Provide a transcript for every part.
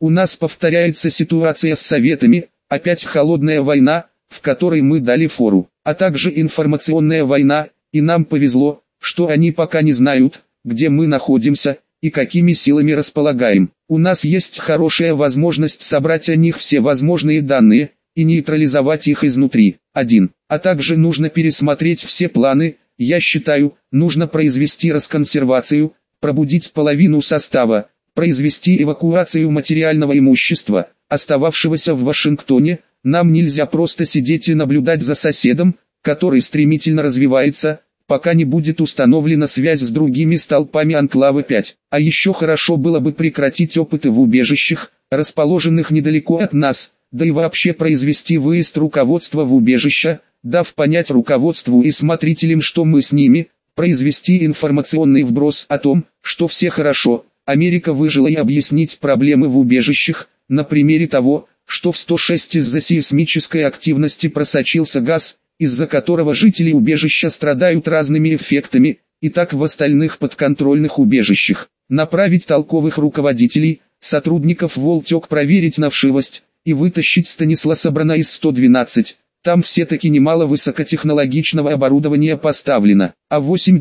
У нас повторяется ситуация с Советами, опять холодная война, в которой мы дали фору, а также информационная война, и нам повезло, что они пока не знают, где мы находимся, и какими силами располагаем. У нас есть хорошая возможность собрать о них все возможные данные, и нейтрализовать их изнутри. 1. А также нужно пересмотреть все планы, я считаю, нужно произвести расконсервацию, пробудить половину состава, произвести эвакуацию материального имущества, остававшегося в Вашингтоне. Нам нельзя просто сидеть и наблюдать за соседом, который стремительно развивается, пока не будет установлена связь с другими столпами анклава 5. А еще хорошо было бы прекратить опыты в убежищах, расположенных недалеко от нас, да и вообще произвести выезд руководства в убежища, дав понять руководству и смотрителям, что мы с ними, произвести информационный вброс о том, что все хорошо, Америка выжила, и объяснить проблемы в убежищах, на примере того, что в 106 из-за сейсмической активности просочился газ, из-за которого жители убежища страдают разными эффектами, и так в остальных подконтрольных убежищах. Направить толковых руководителей, сотрудников Волтек проверить на вшивость, и вытащить Станисласа Брана из 112. Там все-таки немало высокотехнологичного оборудования поставлено, а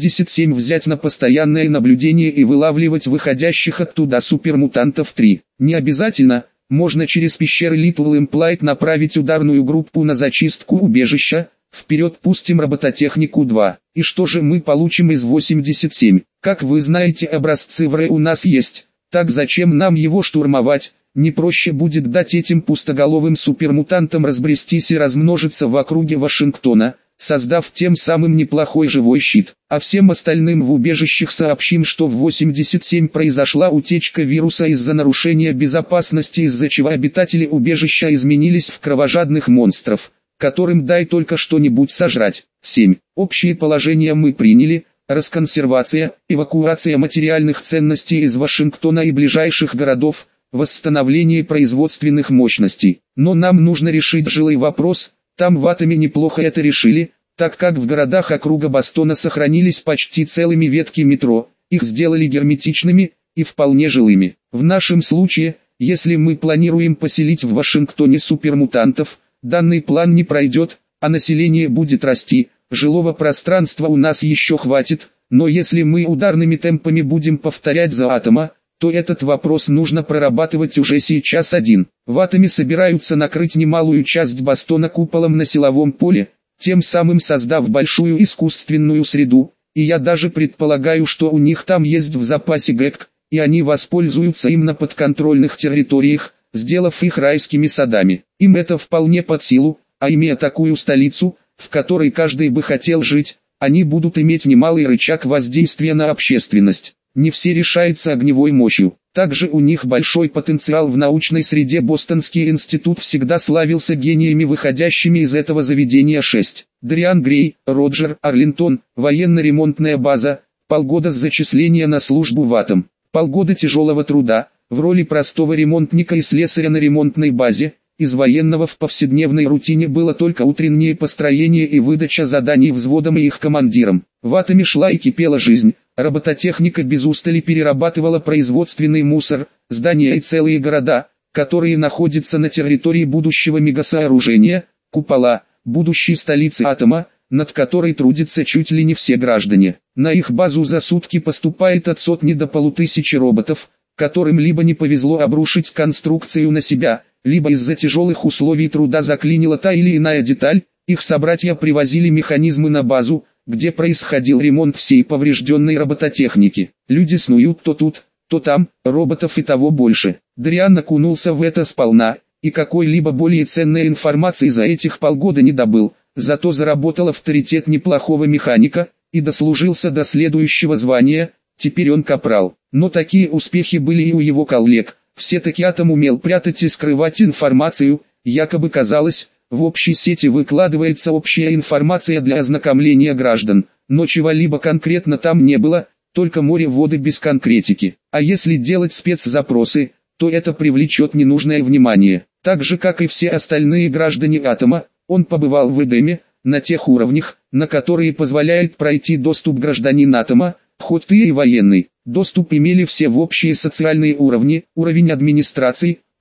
87 взять на постоянное наблюдение и вылавливать выходящих оттуда супермутантов 3. Не обязательно, можно через пещеры Little Implied направить ударную группу на зачистку убежища, вперед пустим робототехнику 2. И что же мы получим из 87? Как вы знаете, образцы ВР у нас есть, так зачем нам его штурмовать? Не проще будет дать этим пустоголовым супермутантам разбрестись и размножиться в округе Вашингтона, создав тем самым неплохой живой щит. А всем остальным в убежищах сообщим, что в 87 произошла утечка вируса из-за нарушения безопасности, из-за чего обитатели убежища изменились в кровожадных монстров, которым дай только что-нибудь сожрать. 7. Общее положение мы приняли. Расконсервация, эвакуация материальных ценностей из Вашингтона и ближайших городов, восстановление производственных мощностей. Но нам нужно решить жилой вопрос. Там в Атоме неплохо это решили, так как в городах округа Бостона сохранились почти целыми ветки метро, их сделали герметичными и вполне жилыми. В нашем случае, если мы планируем поселить в Вашингтоне супермутантов, данный план не пройдет, а население будет расти, жилого пространства у нас еще хватит, но если мы ударными темпами будем повторять за Атома, то этот вопрос нужно прорабатывать уже сейчас. 1. В Атоме собираются накрыть немалую часть Бостона куполом на силовом поле, тем самым создав большую искусственную среду, и я даже предполагаю, что у них там есть в запасе ГЭК, и они воспользуются им на подконтрольных территориях, сделав их райскими садами. Им это вполне под силу, а имея такую столицу, в которой каждый бы хотел жить, они будут иметь немалый рычаг воздействия на общественность. Не все решается огневой мощью. Также у них большой потенциал в научной среде. Бостонский институт всегда славился гениями, выходящими из этого заведения. 6. Дариан Грей, Роджер Арлинтон, военно-ремонтная база, полгода с зачисления на службу в Атом, полгода тяжелого труда, в роли простого ремонтника и слесаря на ремонтной базе. Из военного в повседневной рутине было только утреннее построение и выдача заданий взводам и их командирам. В Атоме шла и кипела жизнь. Робототехника без устали перерабатывала производственный мусор, здания и целые города, которые находятся на территории будущего мегасооружения, купола, будущей столицы Атома, над которой трудятся чуть ли не все граждане. На их базу за сутки поступает от сотни до полутысячи роботов, которым либо не повезло обрушить конструкцию на себя, либо из-за тяжелых условий труда заклинила та или иная деталь. Их собратья привозили механизмы на базу, где происходил ремонт всей поврежденной робототехники. Люди снуют то тут, то там, роботов и того больше. Дариан окунулся в это сполна, и какой-либо более ценной информации за этих полгода не добыл, зато заработал авторитет неплохого механика, и дослужился до следующего звания, теперь он капрал. Но такие успехи были и у его коллег, все-таки Атом умел прятать и скрывать информацию, якобы казалось, в общей сети выкладывается общая информация для ознакомления граждан, но чего-либо конкретно там не было, только море воды без конкретики. А если делать спецзапросы, то это привлечет ненужное внимание. Так же как и все остальные граждане Атома, он побывал в Эдеме, на тех уровнях, на которые позволяет пройти доступ гражданин Атома, хоть ты и военный. Доступ имели все в общие социальные уровни, уровень администрации,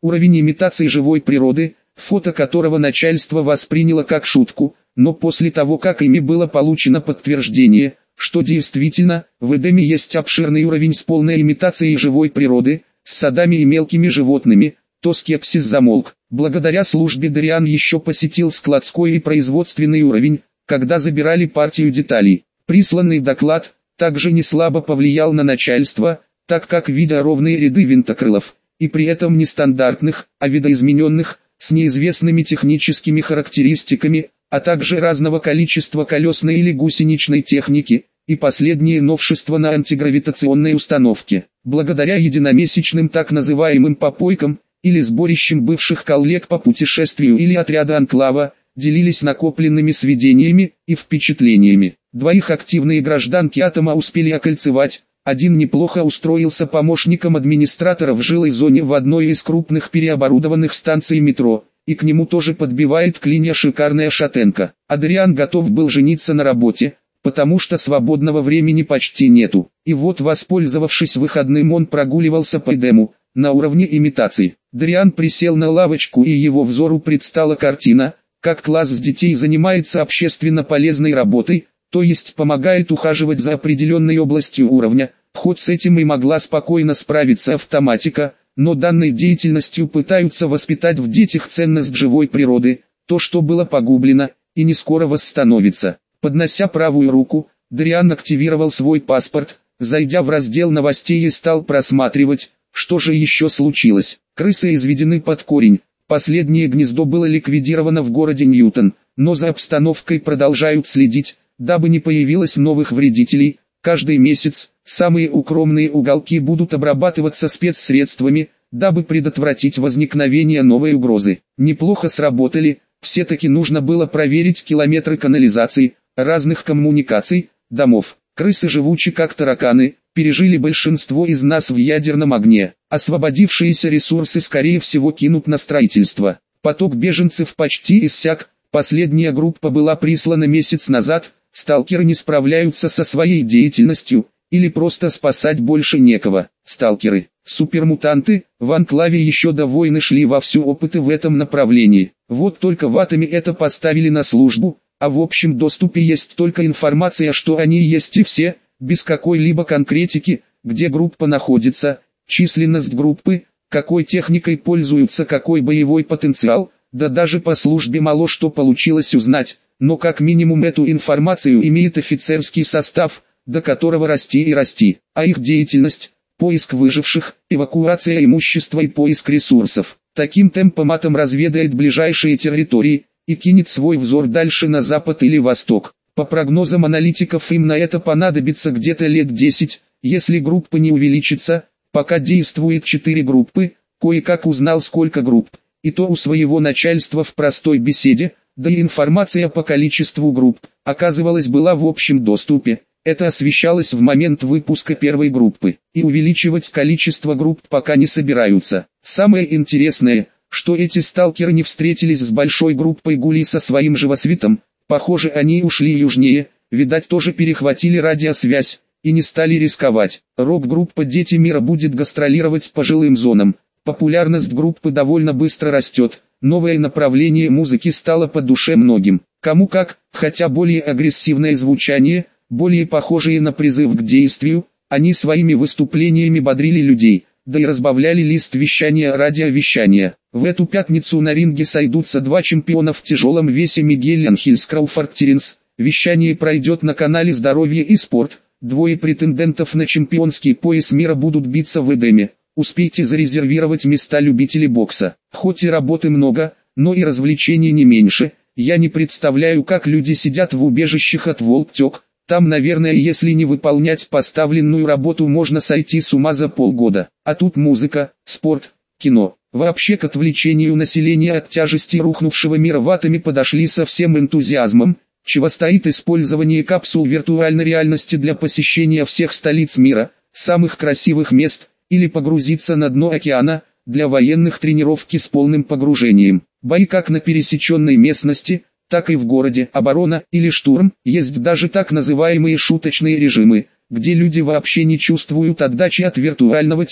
Уровень имитации живой природы, фото которого начальство восприняло как шутку, но после того как ими было получено подтверждение, что действительно, в Эдеме есть обширный уровень с полной имитацией живой природы, с садами и мелкими животными, то скепсис замолк. Благодаря службе Дариан еще посетил складской и производственный уровень, когда забирали партию деталей. Присланный доклад также неслабо повлиял на начальство, так как видя ровные ряды винтокрылов, и при этом не стандартных, а видоизмененных, с неизвестными техническими характеристиками, а также разного количества колесной или гусеничной техники, и последние новшества на антигравитационной установке. Благодаря единомесячным так называемым попойкам, или сборищам бывших коллег по путешествию или отряда Анклава, делились накопленными сведениями и впечатлениями. Двоих активные гражданки Атома успели окольцевать, один неплохо устроился помощником администратора в жилой зоне в одной из крупных переоборудованных станций метро, и к нему тоже подбивает клинья шикарная шатенка. Адриан готов был жениться на работе, потому что свободного времени почти нету. И вот, воспользовавшись выходным, он прогуливался по Эдему, на уровне имитации. Адриан присел на лавочку, и его взору предстала картина, как класс детей занимается общественно полезной работой, то есть помогает ухаживать за определенной областью уровня. Хоть с этим и могла спокойно справиться автоматика, но данной деятельностью пытаются воспитать в детях ценность живой природы, то, что было погублено, и не скоро восстановится. Поднося правую руку, Дариан активировал свой паспорт, зайдя в раздел новостей и стал просматривать, что же еще случилось. Крысы изведены под корень. Последнее гнездо было ликвидировано в городе Ньютон, но за обстановкой продолжают следить, дабы не появилось новых вредителей. Каждый месяц самые укромные уголки будут обрабатываться спецсредствами, дабы предотвратить возникновение новой угрозы. Неплохо сработали, все-таки нужно было проверить километры канализации, разных коммуникаций, домов. Крысы живучи как тараканы, пережили большинство из нас в ядерном огне. Освободившиеся ресурсы скорее всего кинут на строительство. Поток беженцев почти иссяк, последняя группа была прислана месяц назад, сталкеры не справляются со своей деятельностью, или просто спасать больше некого. Сталкеры, супермутанты, в Анклаве еще до войны шли вовсю опыты в этом направлении. Вот только в Атоме это поставили на службу, а в общем доступе есть только информация, что они есть и все, без какой-либо конкретики, где группа находится, численность группы, какой техникой пользуются, какой боевой потенциал, да даже по службе мало что получилось узнать, но как минимум эту информацию имеет офицерский состав, до которого расти и расти, а их деятельность – поиск выживших, эвакуация имущества и поиск ресурсов. Таким темпом Атом разведает ближайшие территории и кинет свой взор дальше на запад или восток. По прогнозам аналитиков им на это понадобится где-то лет 10, если группа не увеличится. Пока действует 4 группы, кое-как узнал сколько групп, и то у своего начальства в простой беседе, да и информация по количеству групп, оказывалось, была в общем доступе. Это освещалось в момент выпуска первой группы, и увеличивать количество групп пока не собираются. Самое интересное, что эти сталкеры не встретились с большой группой гулей со своим живосвитом, похоже они ушли южнее, видать тоже перехватили радиосвязь, и не стали рисковать. Рок-группа «Дети мира» будет гастролировать по жилым зонам, популярность группы довольно быстро растет, новое направление музыки стало по душе многим. Кому как, хотя более агрессивное звучание, более похожие на призыв к действию, они своими выступлениями бодрили людей, да и разбавляли лист вещания радиовещания. В эту пятницу на ринге сойдутся два чемпиона в тяжелом весе: Мигель Анхельс Крауфорд Теренс. Вещание пройдет на канале «Здоровье и спорт». Двое претендентов на чемпионский пояс мира будут биться в Эдеме. Успейте зарезервировать места, любители бокса. Хоть и работы много, но и развлечений не меньше. Я не представляю, как люди сидят в убежищах от Волктек. Там, наверное, если не выполнять поставленную работу, можно сойти с ума за полгода. А тут музыка, спорт, кино. Вообще к отвлечению населения от тяжести рухнувшего мира в Атоме подошли со всем энтузиазмом, чего стоит использование капсул виртуальной реальности для посещения всех столиц мира, самых красивых мест, или погрузиться на дно океана, для военных тренировки с полным погружением. Бои как на пересеченной местности, так и в городе, оборона или штурм. Есть даже так называемые шуточные режимы, где люди вообще не чувствуют отдачи от виртуального тела,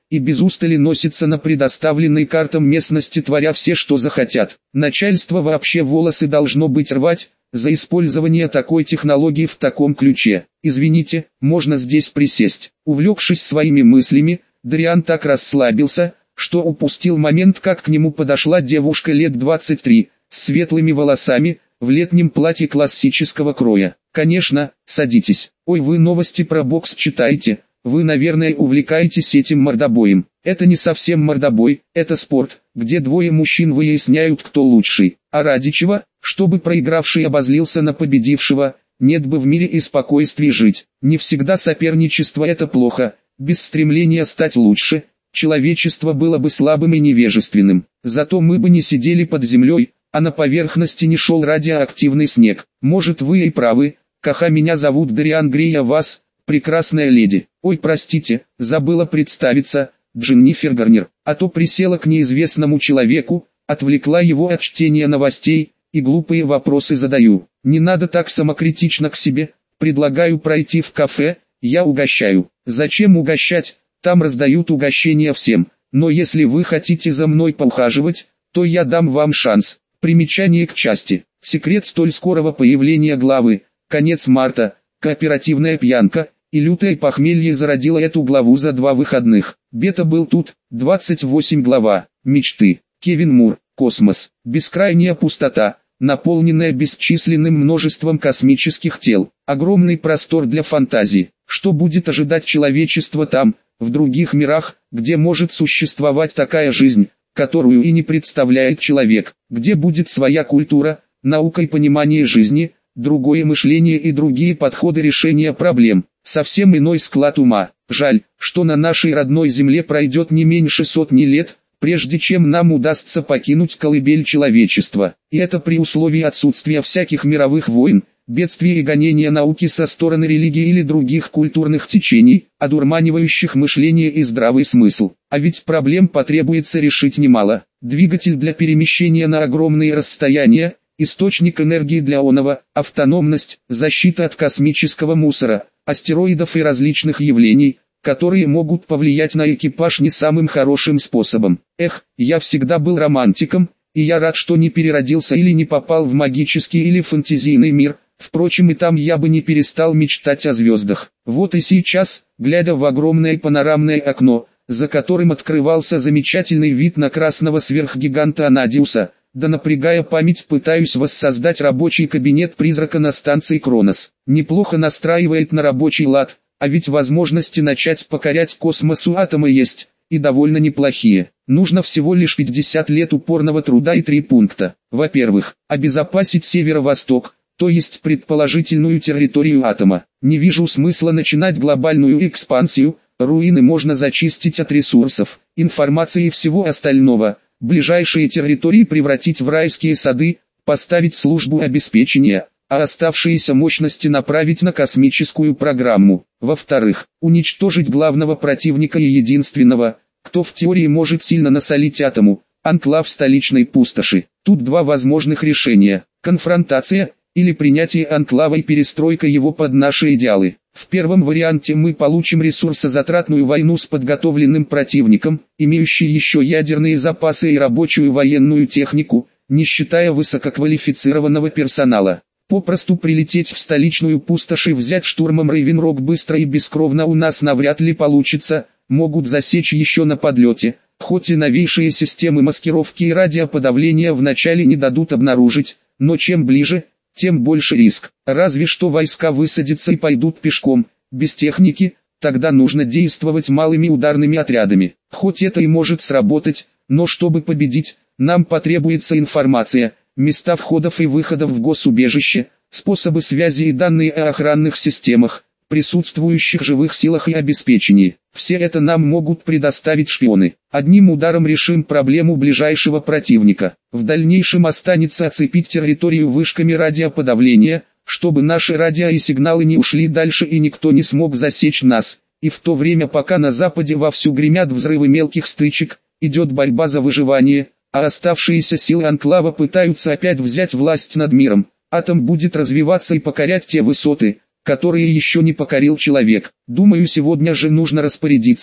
и без устали носятся на предоставленной картам местности, творя все, что захотят. Начальство вообще волосы должно быть рвать за использование такой технологии в таком ключе. Извините, можно здесь присесть? Увлекшись своими мыслями, Дариан так расслабился, что упустил момент, как к нему подошла девушка лет 23, с светлыми волосами, в летнем платье классического кроя. «Конечно, садитесь. Ой, вы новости про бокс читаете, вы, наверное, увлекаетесь этим мордобоем». «Это не совсем мордобой, это спорт, где двое мужчин выясняют, кто лучший. А ради чего? Чтобы проигравший обозлился на победившего, нет бы в мире и спокойствии жить. Не всегда соперничество это плохо, без стремления стать лучше, человечество было бы слабым и невежественным. Зато мы бы не сидели под землей, а на поверхности не шел радиоактивный снег. Может, вы и правы, Каха, меня зовут Дариан Грей, а вас, прекрасная леди. Ой, простите, забыла представиться, Дженнифер Гарнер, а то присела к неизвестному человеку, отвлекла его от чтения новостей, и глупые вопросы задаю. Не надо так самокритично к себе, предлагаю пройти в кафе, я угощаю. Зачем угощать, там раздают угощения всем, но если вы хотите за мной поухаживать, то я дам вам шанс. Примечание к части. Секрет столь скорого появления главы, конец марта, кооперативная пьянка и лютое похмелье зародило эту главу за 2 выходных. Бета был тут, 28 глава, мечты, Кевин Мур, космос, бескрайняя пустота, наполненная бесчисленным множеством космических тел, огромный простор для фантазии. Что будет ожидать человечество там, в других мирах, где может существовать такая жизнь, которую и не представляет человек, где будет своя культура, наука и понимание жизни, другое мышление и другие подходы решения проблем, совсем иной склад ума. Жаль, что на нашей родной земле пройдет не меньше сотни лет, прежде чем нам удастся покинуть колыбель человечества. И это при условии отсутствия всяких мировых войн, бедствий и гонения науки со стороны религии или других культурных течений, одурманивающих мышление и здравый смысл. А ведь проблем потребуется решить немало. Двигатель для перемещения на огромные расстояния, источник энергии для оного, автономность, защита от космического мусора, астероидов и различных явлений, которые могут повлиять на экипаж не самым хорошим способом. Эх, я всегда был романтиком, и я рад, что не переродился или не попал в магический или фэнтезийный мир. Впрочем, и там я бы не перестал мечтать о звездах. Вот и сейчас, глядя в огромное панорамное окно, за которым открывался замечательный вид на красного сверхгиганта Анадиуса, да напрягая память, пытаюсь воссоздать рабочий кабинет призрака на станции Кронос. Неплохо настраивает на рабочий лад, а ведь возможности начать покорять космос у атома есть, и довольно неплохие. Нужно всего лишь 50 лет упорного труда и 3 пункта. Во-первых, обезопасить северо-восток, то есть предположительную территорию атома. Не вижу смысла начинать глобальную экспансию, руины можно зачистить от ресурсов, информации и всего остального, ближайшие территории превратить в райские сады, поставить службу обеспечения, а оставшиеся мощности направить на космическую программу. Во-вторых, уничтожить главного противника и единственного, кто в теории может сильно насолить атому, анклав столичной пустоши. Тут 2 возможных решения: конфронтация или принятие анклава и перестройка его под наши идеалы. В первом варианте мы получим ресурсозатратную войну с подготовленным противником, имеющий еще ядерные запасы и рабочую военную технику, не считая высококвалифицированного персонала. Попросту прилететь в столичную пустошь и взять штурмом Рейвенрок быстро и бескровно у нас навряд ли получится, могут засечь еще на подлете, хоть и новейшие системы маскировки и радиоподавления вначале не дадут обнаружить, но чем ближе, тем больше риск. Разве что войска высадятся и пойдут пешком, без техники, тогда нужно действовать малыми ударными отрядами. Хоть это и может сработать, но чтобы победить, нам потребуется информация, места входов и выходов в госубежище, способы связи и данные о охранных системах, присутствующих живых силах и обеспечении. Все это нам могут предоставить шпионы. Одним ударом решим проблему ближайшего противника. В дальнейшем останется оцепить территорию вышками радиоподавления, чтобы наши радио и сигналы не ушли дальше и никто не смог засечь нас. И в то время, пока на западе вовсю гремят взрывы мелких стычек, идет борьба за выживание, а оставшиеся силы анклава пытаются опять взять власть над миром, атом будет развиваться и покорять те высоты, которые еще не покорил человек. Думаю, сегодня же нужно распорядиться,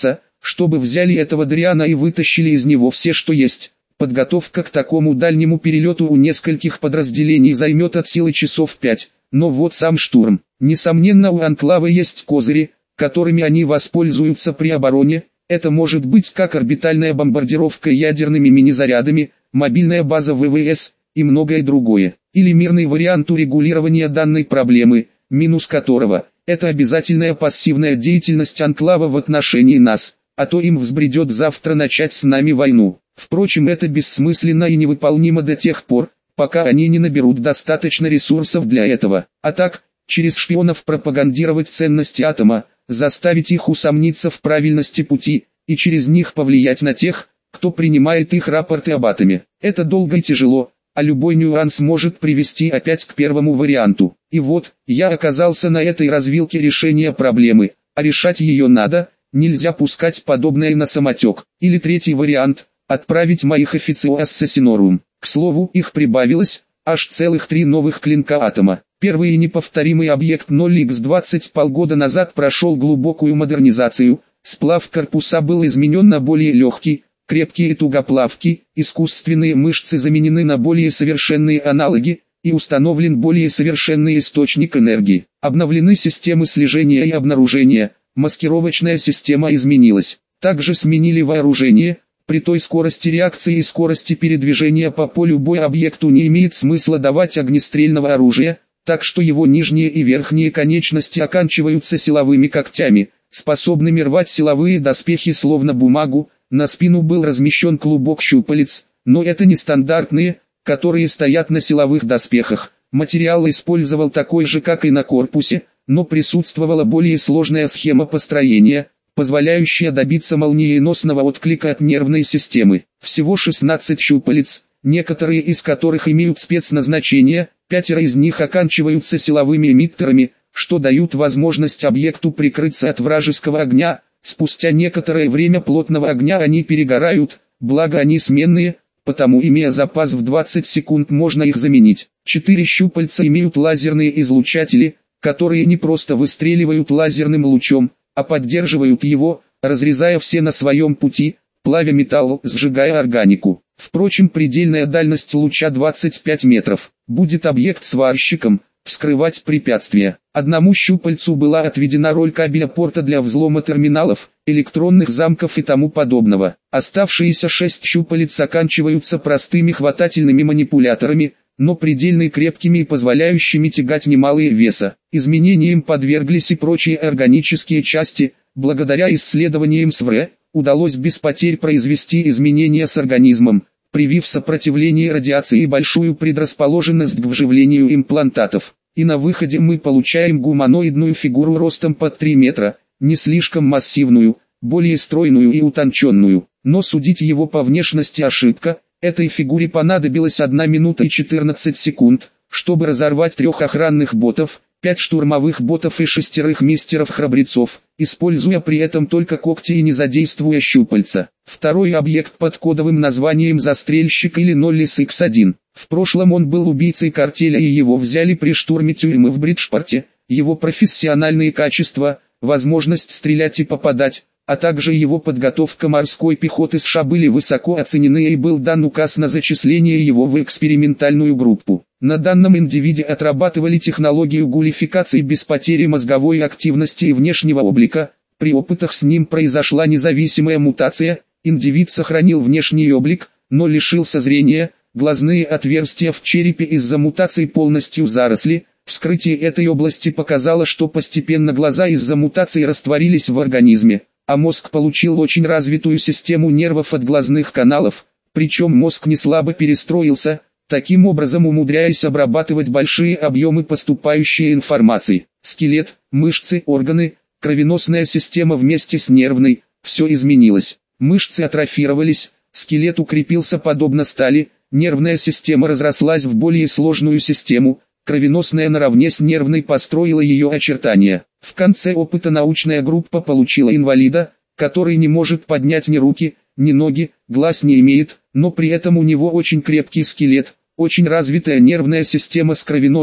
чтобы взяли этого дряна и вытащили из него все, что есть. Подготовка к такому дальнему перелету у нескольких подразделений займет от силы часов 5, но вот сам штурм. Несомненно, у анклава есть козыри, которыми они воспользуются при обороне. Это может быть как орбитальная бомбардировка ядерными мини-зарядами, мобильная база ВВС и многое другое. Или мирный вариант урегулирования данной проблемы, минус которого – это обязательная пассивная деятельность анклава в отношении нас, а то им взбредет завтра начать с нами войну. Впрочем, это бессмысленно и невыполнимо до тех пор, пока они не наберут достаточно ресурсов для этого. А так, через шпионов пропагандировать ценности атома, заставить их усомниться в правильности пути, и через них повлиять на тех, кто принимает их рапорты об атоме. Это долго и тяжело, а любой нюанс может привести опять к первому варианту. И вот, я оказался на этой развилке решения проблемы, а решать ее надо, нельзя пускать подобное на самотек. Или третий вариант – отправить моих официо Ассасинорум. К слову, их прибавилось, аж целых 3 новых клинка атома. Первый и неповторимый объект 0x20 полгода назад прошел глубокую модернизацию, сплав корпуса был изменен на более легкий, крепкий и тугоплавкий, искусственные мышцы заменены на более совершенные аналоги, и установлен более совершенный источник энергии. Обновлены системы слежения и обнаружения, маскировочная система изменилась. Также сменили вооружение. При той скорости реакции и скорости передвижения по полю боя объекту не имеет смысла давать огнестрельного оружия, так что его нижние и верхние конечности оканчиваются силовыми когтями, способными рвать силовые доспехи словно бумагу. На спину был размещен клубок щупалец, но это не стандартные, которые стоят на силовых доспехах. Материал использовал такой же, как и на корпусе, но присутствовала более сложная схема построения, позволяющая добиться молниеносного отклика от нервной системы. Всего 16 щупалец, некоторые из которых имеют спецназначение, 5 из них оканчиваются силовыми эмиттерами, что дают возможность объекту прикрыться от вражеского огня. Спустя некоторое время плотного огня они перегорают, благо они сменные, потому имея запас в 20 секунд можно их заменить. 4 щупальца имеют лазерные излучатели, которые не просто выстреливают лазерным лучом, а поддерживают его, разрезая все на своем пути, плавя металл, сжигая органику. Впрочем, предельная дальность луча 25 метров. Будет объект сварщиком, вскрывать препятствия. Одному щупальцу была отведена роль кабеля порта для взлома терминалов, электронных замков и тому подобного. Оставшиеся 6 щупалец оканчиваются простыми хватательными манипуляторами, но предельно крепкими и позволяющими тягать немалые веса. Изменениям подверглись и прочие органические части. Благодаря исследованиям СВР, удалось без потерь произвести изменения с организмом, привив сопротивление радиации и большую предрасположенность к вживлению имплантатов. И на выходе мы получаем гуманоидную фигуру ростом под 3 метра, не слишком массивную, более стройную и утонченную. Но судить его по внешности ошибка. Этой фигуре понадобилось 1 минута и 14 секунд, чтобы разорвать 3 охранных ботов, 5 штурмовых ботов и 6 мистеров-храбрецов, используя при этом только когти и не задействуя щупальца. Второй объект под кодовым названием «Застрельщик» или 0SX1. В прошлом он был убийцей картеля и его взяли при штурме тюрьмы в Бриджпорте. Его профессиональные качества, возможность стрелять и попадать, а также его подготовка морской пехоты США были высоко оценены и был дан указ на зачисление его в экспериментальную группу. На данном индивиде отрабатывали технологию гулификации без потери мозговой активности и внешнего облика. При опытах с ним произошла независимая мутация, индивид сохранил внешний облик, но лишился зрения, глазные отверстия в черепе из-за мутаций полностью заросли. Вскрытие этой области показало, что постепенно глаза из-за мутаций растворились в организме, а мозг получил очень развитую систему нервов от глазных каналов, причем мозг не слабо перестроился, таким образом умудряясь обрабатывать большие объемы поступающей информации. Скелет, мышцы, органы, кровеносная система вместе с нервной, все изменилось. Мышцы атрофировались, скелет укрепился подобно стали, нервная система разрослась в более сложную систему, кровеносная наравне с нервной построила ее очертания. В конце опыта научная группа получила инвалида, который не может поднять ни руки, ни ноги, глаз не имеет, но при этом у него очень крепкий скелет, очень развитая нервная система с кровеносной,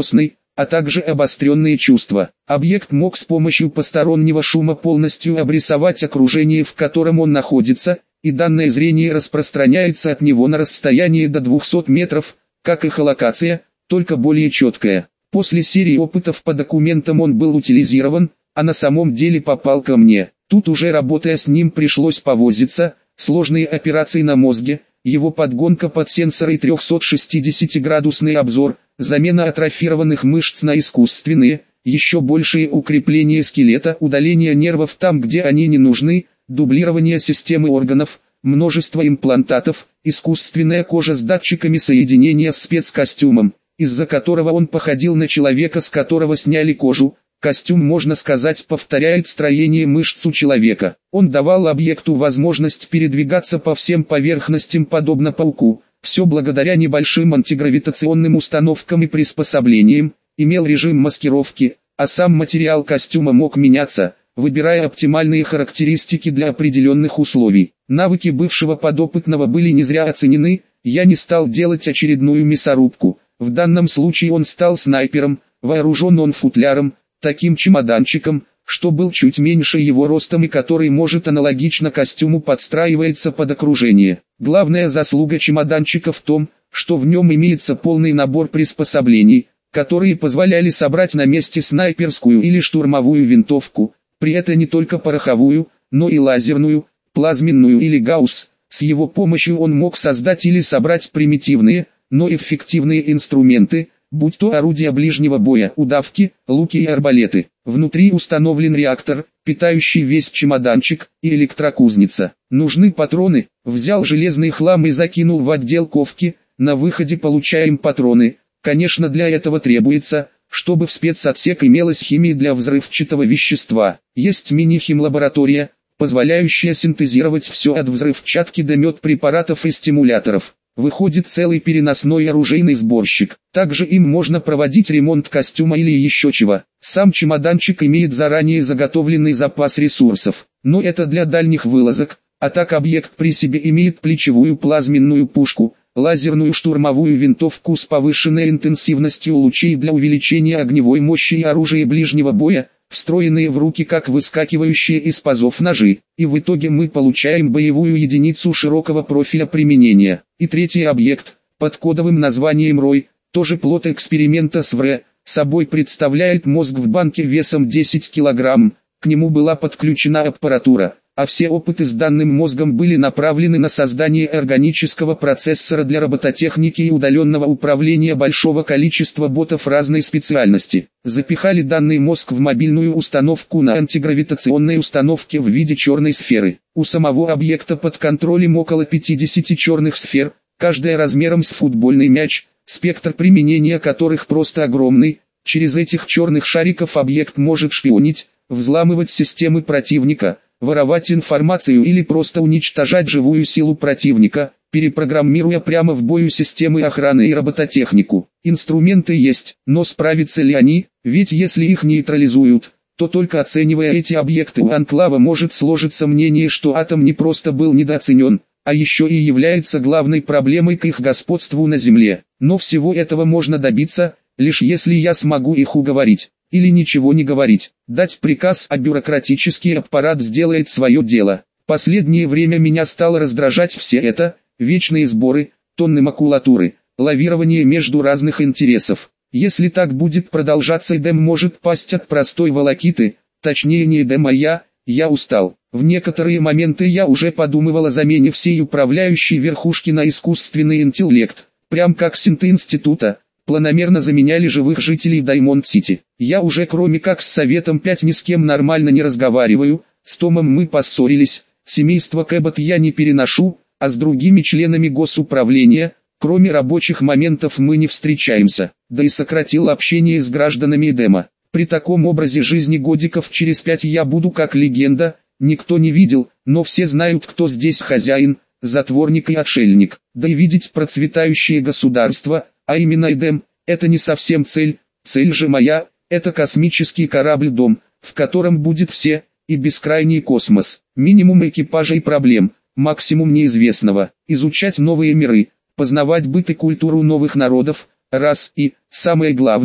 а также обостренные чувства. Объект мог с помощью постороннего шума полностью обрисовать окружение, в котором он находится, и данное зрение распространяется от него на расстояние до 200 метров, как эхолокация, только более четкая. После серии опытов по документам он был утилизирован, а на самом деле попал ко мне. Тут уже работая с ним пришлось повозиться, сложные операции на мозге, его подгонка под сенсоры, 360-градусный обзор, замена атрофированных мышц на искусственные, еще большее укрепление скелета, удаление нервов там, где они не нужны, дублирование системы органов, множество имплантатов, искусственная кожа с датчиками соединения с спецкостюмом, из-за которого он походил на человека, с которого сняли кожу. Костюм, можно сказать, повторяет строение мышц у человека. Он давал объекту возможность передвигаться по всем поверхностям подобно пауку, все благодаря небольшим антигравитационным установкам и приспособлениям, имел режим маскировки, а сам материал костюма мог меняться, выбирая оптимальные характеристики для определенных условий. Навыки бывшего подопытного были не зря оценены, я не стал делать очередную мясорубку. В данном случае он стал снайпером, вооружен он футляром, таким чемоданчиком, что был чуть меньше его ростом и который может аналогично костюму подстраивается под окружение. Главная заслуга чемоданчика в том, что в нем имеется полный набор приспособлений, которые позволяли собрать на месте снайперскую или штурмовую винтовку, при этом не только пороховую, но и лазерную, плазменную или гаусс. С его помощью он мог создать или собрать примитивные, но эффективные инструменты, будь то орудия ближнего боя, удавки, луки и арбалеты. Внутри установлен реактор, питающий весь чемоданчик, и электрокузница. Нужны патроны, взял железный хлам и закинул в отдел ковки, на выходе получаем патроны. Конечно, для этого требуется, чтобы в спецотсек имелась химия для взрывчатого вещества. Есть мини-химлаборатория, позволяющая синтезировать все от взрывчатки до медпрепаратов и стимуляторов. Выходит целый переносной оружейный сборщик. Также им можно проводить ремонт костюма или еще чего. Сам чемоданчик имеет заранее заготовленный запас ресурсов, но это для дальних вылазок, а так объект при себе имеет плечевую плазменную пушку, лазерную штурмовую винтовку с повышенной интенсивностью лучей для увеличения огневой мощи и оружие ближнего боя, встроенные в руки как выскакивающие из пазов ножи, и в итоге мы получаем боевую единицу широкого профиля применения. И третий объект, под кодовым названием Рой, тоже плод эксперимента с ВР, собой представляет мозг в банке весом 10 кг, к нему была подключена аппаратура, а все опыты с данным мозгом были направлены на создание органического процессора для робототехники и удаленного управления большого количества ботов разной специальности. Запихали данный мозг в мобильную установку на антигравитационной установке в виде черной сферы. У самого объекта под контролем около 50 черных сфер, каждая размером с футбольный мяч, спектр применения которых просто огромный. Через этих черных шариков объект может шпионить, взламывать системы противника, воровать информацию или просто уничтожать живую силу противника, перепрограммируя прямо в бою системы охраны и робототехнику. Инструменты есть, но справятся ли они, ведь если их нейтрализуют, то только оценивая эти объекты у Анклава может сложиться мнение, что атом не просто был недооценен, а еще и является главной проблемой к их господству на Земле. Но всего этого можно добиться, лишь если я смогу их уговорить. Или ничего не говорить, дать приказ, а бюрократический аппарат сделает свое дело. Последнее время меня стало раздражать все это, вечные сборы, тонны макулатуры, лавирование между разных интересов. Если так будет продолжаться, Эдем может пасть от простой волокиты, точнее не Эдем, а я устал. В некоторые моменты я уже подумывал о замене всей управляющей верхушки на искусственный интеллект, прям как синты института. Планомерно заменяли живых жителей Даймонд-Сити. Я уже кроме как с Советом 5 ни с кем нормально не разговариваю, с Томом мы поссорились, семейство Кэббот я не переношу, а с другими членами госуправления, кроме рабочих моментов мы не встречаемся, да и сократил общение с гражданами Эдема. При таком образе жизни годиков через 5 я буду как легенда, никто не видел, но все знают, кто здесь хозяин, затворник и отшельник, да и видеть процветающее государство, а именно Эдем, это не совсем цель же моя, это космический корабль-дом, в котором будет все, и бескрайний космос, минимум экипажа и проблем, максимум неизвестного, изучать новые миры, познавать быт и культуру новых народов, раз и, самое главное,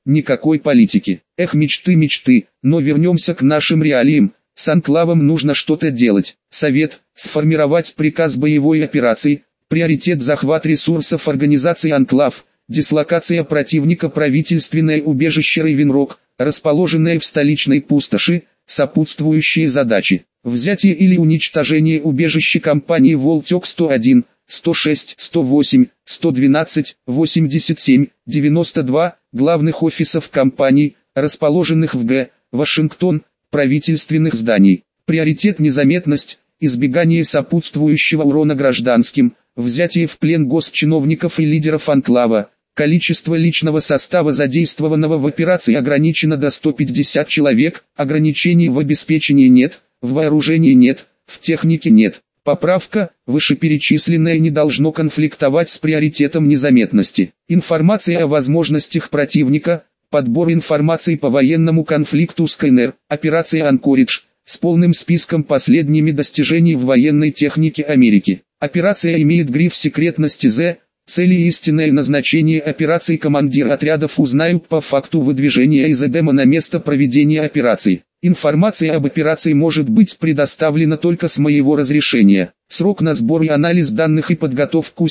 никакой политики. Эх, мечты, мечты, но вернемся к нашим реалиям. С анклавом нужно что-то делать. Совет, сформировать приказ боевой операции, приоритет захват ресурсов организации анклав, дислокация противника правительственное убежище Рейвенрок, расположенное в столичной пустоши, сопутствующие задачи. Взятие или уничтожение убежища компании Волтек-101, 106, 108, 112, 87, 92, главных офисов компаний, расположенных в Г. Вашингтон, правительственных зданий. Приоритет незаметность, избегание сопутствующего урона гражданским, взятие в плен госчиновников и лидеров анклава. Количество личного состава, задействованного в операции, ограничено до 150 человек, ограничений в обеспечении нет, в вооружении нет, в технике нет. Поправка, вышеперечисленное не должно конфликтовать с приоритетом незаметности. Информация о возможностях противника, подбор информации по военному конфликту с КНР, операция «Анкоридж», с полным списком последними достижений в военной технике Америки. Операция имеет гриф секретности З. Цели и истинное назначение операции командир отрядов узнают по факту выдвижения из Эдема на место проведения операции. Информация об операции может быть предоставлена только с моего разрешения. Срок на сбор и анализ данных и подготовку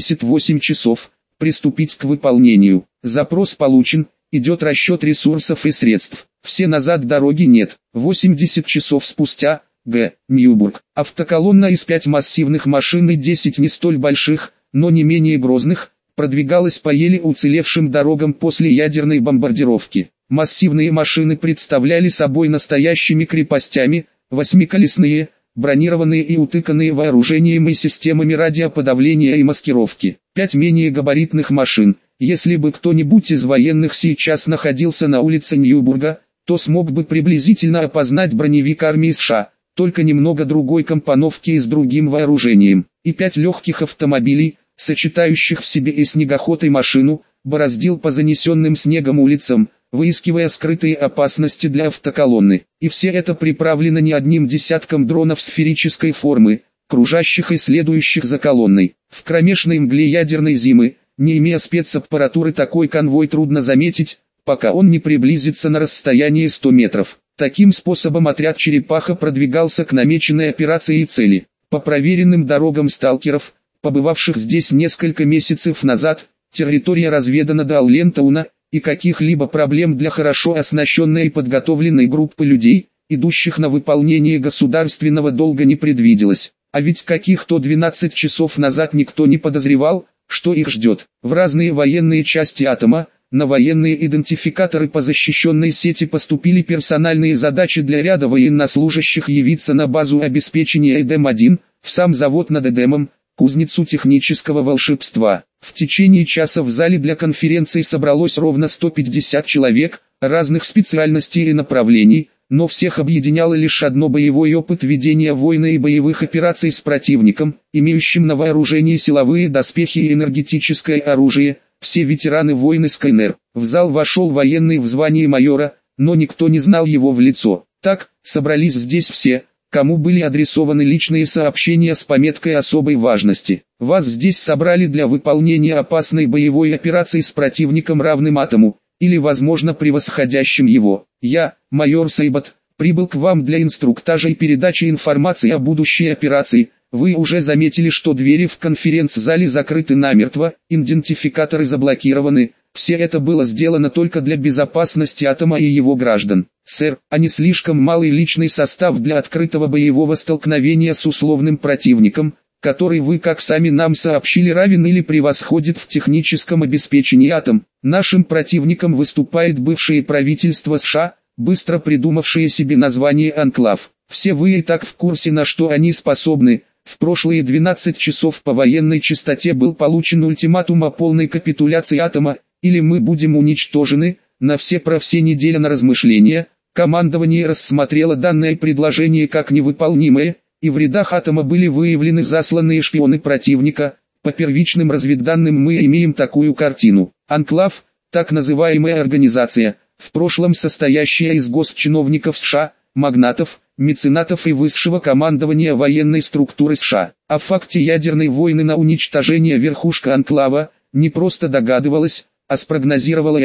78 часов. Приступить к выполнению. Запрос получен, идет расчет ресурсов и средств. Все назад дороги нет. 80 часов спустя. Г. Ньюбург. Автоколонна из 5 массивных машин и 10 не столь больших, но не менее грозных, продвигалась по еле уцелевшим дорогам после ядерной бомбардировки. Массивные машины представляли собой настоящими крепостями, восьмиколесные, бронированные и утыканные вооружением и системами радиоподавления и маскировки. 5 менее габаритных машин. Если бы кто-нибудь из военных сейчас находился на улице Ньюбурга, то смог бы приблизительно опознать броневик армии США, только немного другой компоновки и с другим вооружением. И 5 легких автомобилей, сочетающих в себе и снегоход и машину, бороздил по занесенным снегом улицам, выискивая скрытые опасности для автоколонны. И все это приправлено не одним десятком дронов сферической формы, кружащих и следующих за колонной. В кромешной мгле ядерной зимы, не имея спецаппаратуры, такой конвой трудно заметить, пока он не приблизится на расстояние 100 метров. Таким способом отряд «Черепаха» продвигался к намеченной операции и цели. По проверенным дорогам сталкеров, побывавших здесь несколько месяцев назад, территория разведана до Аллентауна, и каких-либо проблем для хорошо оснащенной и подготовленной группы людей, идущих на выполнение государственного долга, не предвиделось. А ведь каких-то 12 часов назад никто не подозревал, что их ждет. В разные военные части атома, на военные идентификаторы по защищенной сети поступили персональные задачи для ряда военнослужащих явиться на базу обеспечения Эдем-1, в сам завод над Эдемом, кузницу технического волшебства. В течение часа в зале для конференций собралось ровно 150 человек, разных специальностей и направлений, но всех объединяло лишь одно: боевой опыт ведения войны и боевых операций с противником, имеющим на вооружении силовые доспехи и энергетическое оружие. Все ветераны войны с КНР. В зал вошел военный в звании майора, но никто не знал его в лицо. Так, собрались здесь все, кому были адресованы личные сообщения с пометкой особой важности. Вас здесь собрали для выполнения опасной боевой операции с противником, равным атому, или возможно превосходящим его. Я, майор Сейбат, прибыл к вам для инструктажа и передачи информации о будущей операции. Вы уже заметили, что двери в конференц-зале закрыты намертво, идентификаторы заблокированы. Все это было сделано только для безопасности атома и его граждан. Сэр, а не слишком малый личный состав для открытого боевого столкновения с условным противником, который, вы как сами нам сообщили, равен или превосходит в техническом обеспечении атом? Нашим противником выступает бывшее правительство США, быстро придумавшее себе название «Анклав». Все вы и так в курсе, на что они способны. В прошлые 12 часов по военной частоте был получен ультиматум о полной капитуляции атома, или мы будем уничтожены. На все недели на размышления, командование рассмотрело данное предложение как невыполнимое, и в рядах атома были выявлены засланные шпионы противника. По первичным разведданным мы имеем такую картину. Анклав, так называемая организация, в прошлом состоящая из госчиновников США, магнатов, меценатов и высшего командования военной структуры США. О факте ядерной войны на уничтожение верхушка анклава не просто догадывалась, а спрогнозировала это,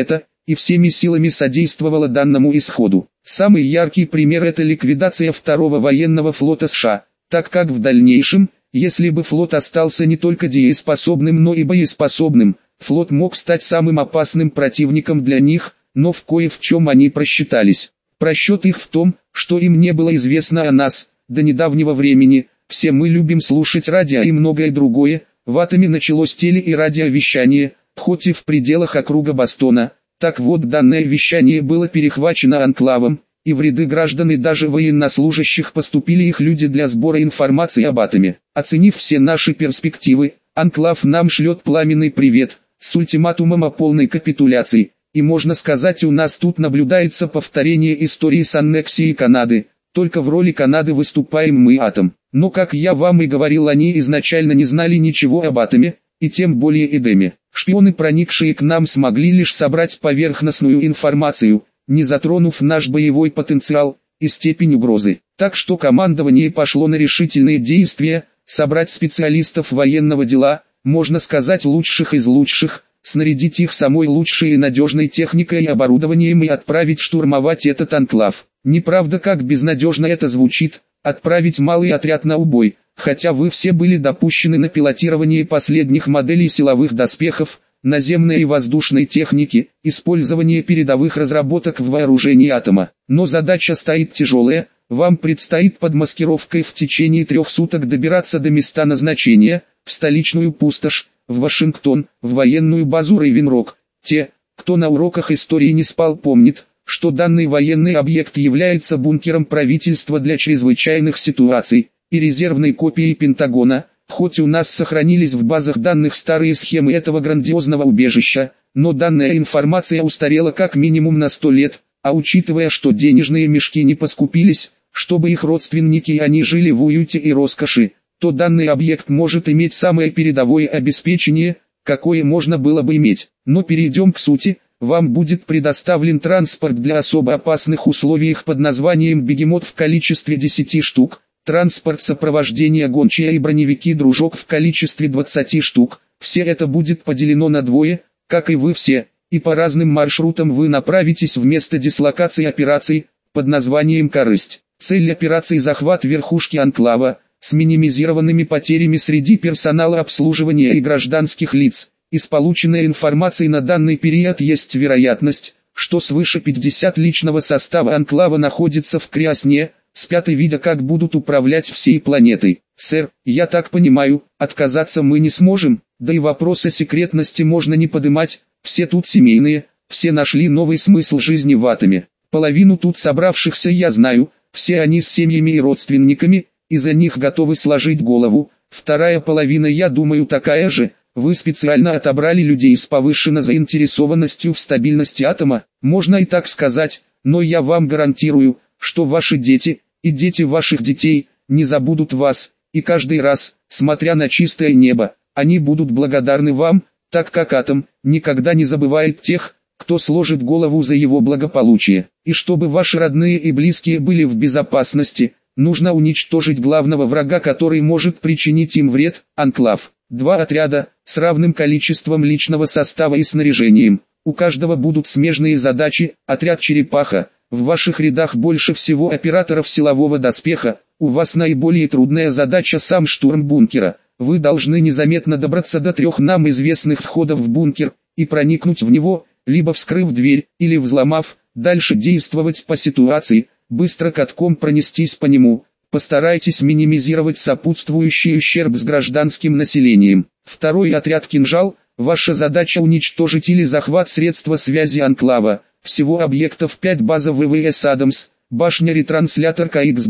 и всеми силами содействовала данному исходу. Самый яркий пример — это ликвидация второго военного флота США, так как в дальнейшем, если бы флот остался не только дееспособным, но и боеспособным, флот мог стать самым опасным противником для них, но в кое в чем они просчитались. Просчет их в том, что им не было известно о нас. До недавнего времени все мы любим слушать радио и многое другое. В Атоме началось теле- и радиовещание, хоть и в пределах округа Бостона. Так вот, данное вещание было перехвачено анклавом, и в ряды граждан и даже военнослужащих поступили их люди для сбора информации об атоме. Оценив все наши перспективы, анклав нам шлет пламенный привет, с ультиматумом о полной капитуляции. И можно сказать, у нас тут наблюдается повторение истории с аннексией Канады, только в роли Канады выступаем мы атом. Но как я вам и говорил, они изначально не знали ничего об атоме, и тем более Эдеме. Шпионы, проникшие к нам, смогли лишь собрать поверхностную информацию, не затронув наш боевой потенциал и степень угрозы. Так что командование пошло на решительные действия, собрать специалистов военного дела, можно сказать лучших из лучших, снарядить их самой лучшей и надежной техникой и оборудованием и отправить штурмовать этот анклав. Неправда, как безнадежно это звучит, отправить малый отряд на убой, хотя вы все были допущены на пилотирование последних моделей силовых доспехов, наземной и воздушной техники, использование передовых разработок в вооружении атома. Но задача стоит тяжелая, вам предстоит под маскировкой в течение 3 суток добираться до места назначения, в столичную пустошь, в Вашингтон, в военную базу Рейвен-Рок. Те, кто на уроках истории не спал, помнит, что данный военный объект является бункером правительства для чрезвычайных ситуаций и резервной копией Пентагона. Хоть у нас сохранились в базах данных старые схемы этого грандиозного убежища, но данная информация устарела как минимум на 100 лет, а учитывая, что денежные мешки не поскупились, чтобы их родственники и они жили в уюте и роскоши, то данный объект может иметь самое передовое обеспечение, какое можно было бы иметь. Но перейдем к сути. Вам будет предоставлен транспорт для особо опасных условий под названием «Бегемот» в количестве 10 штук, транспорт сопровождения гончая и броневики «Дружок» в количестве 20 штук. Все это будет поделено на двое, как и вы все, и по разным маршрутам вы направитесь в место дислокации операций, под названием «Корысть». Цель операции — захват верхушки анклава, с минимизированными потерями среди персонала обслуживания и гражданских лиц. Из полученной информации на данный период есть вероятность, что свыше 50 личного состава анклава находится в Криосне, спят и видя, как будут управлять всей планетой. Сэр, я так понимаю, отказаться мы не сможем, да и вопросы секретности можно не подымать, все тут семейные, все нашли новый смысл жизни в атоме. Половину тут собравшихся я знаю, все они с семьями и родственниками, и за них готовы сложить голову. Вторая половина, я думаю, такая же. Вы специально отобрали людей с повышенной заинтересованностью в стабильности атома, можно и так сказать, но я вам гарантирую, что ваши дети, и дети ваших детей, не забудут вас, и каждый раз, смотря на чистое небо, они будут благодарны вам, так как атом никогда не забывает тех, кто сложит голову за его благополучие. И чтобы ваши родные и близкие были в безопасности, нужно уничтожить главного врага, который может причинить им вред, анклав. 2 отряда, с равным количеством личного состава и снаряжением. У каждого будут смежные задачи. Отряд «Черепаха», в ваших рядах больше всего операторов силового доспеха, у вас наиболее трудная задача — сам штурм бункера. Вы должны незаметно добраться до 3 нам известных входов в бункер, и проникнуть в него, либо вскрыв дверь, или взломав, дальше действовать по ситуации, быстро катком пронестись по нему. Постарайтесь минимизировать сопутствующий ущерб с гражданским населением. 2-й отряд «Кинжал», ваша задача — уничтожить или захват средства связи анклава. Всего объектов 5: база ВВС «Адамс», башня-ретранслятор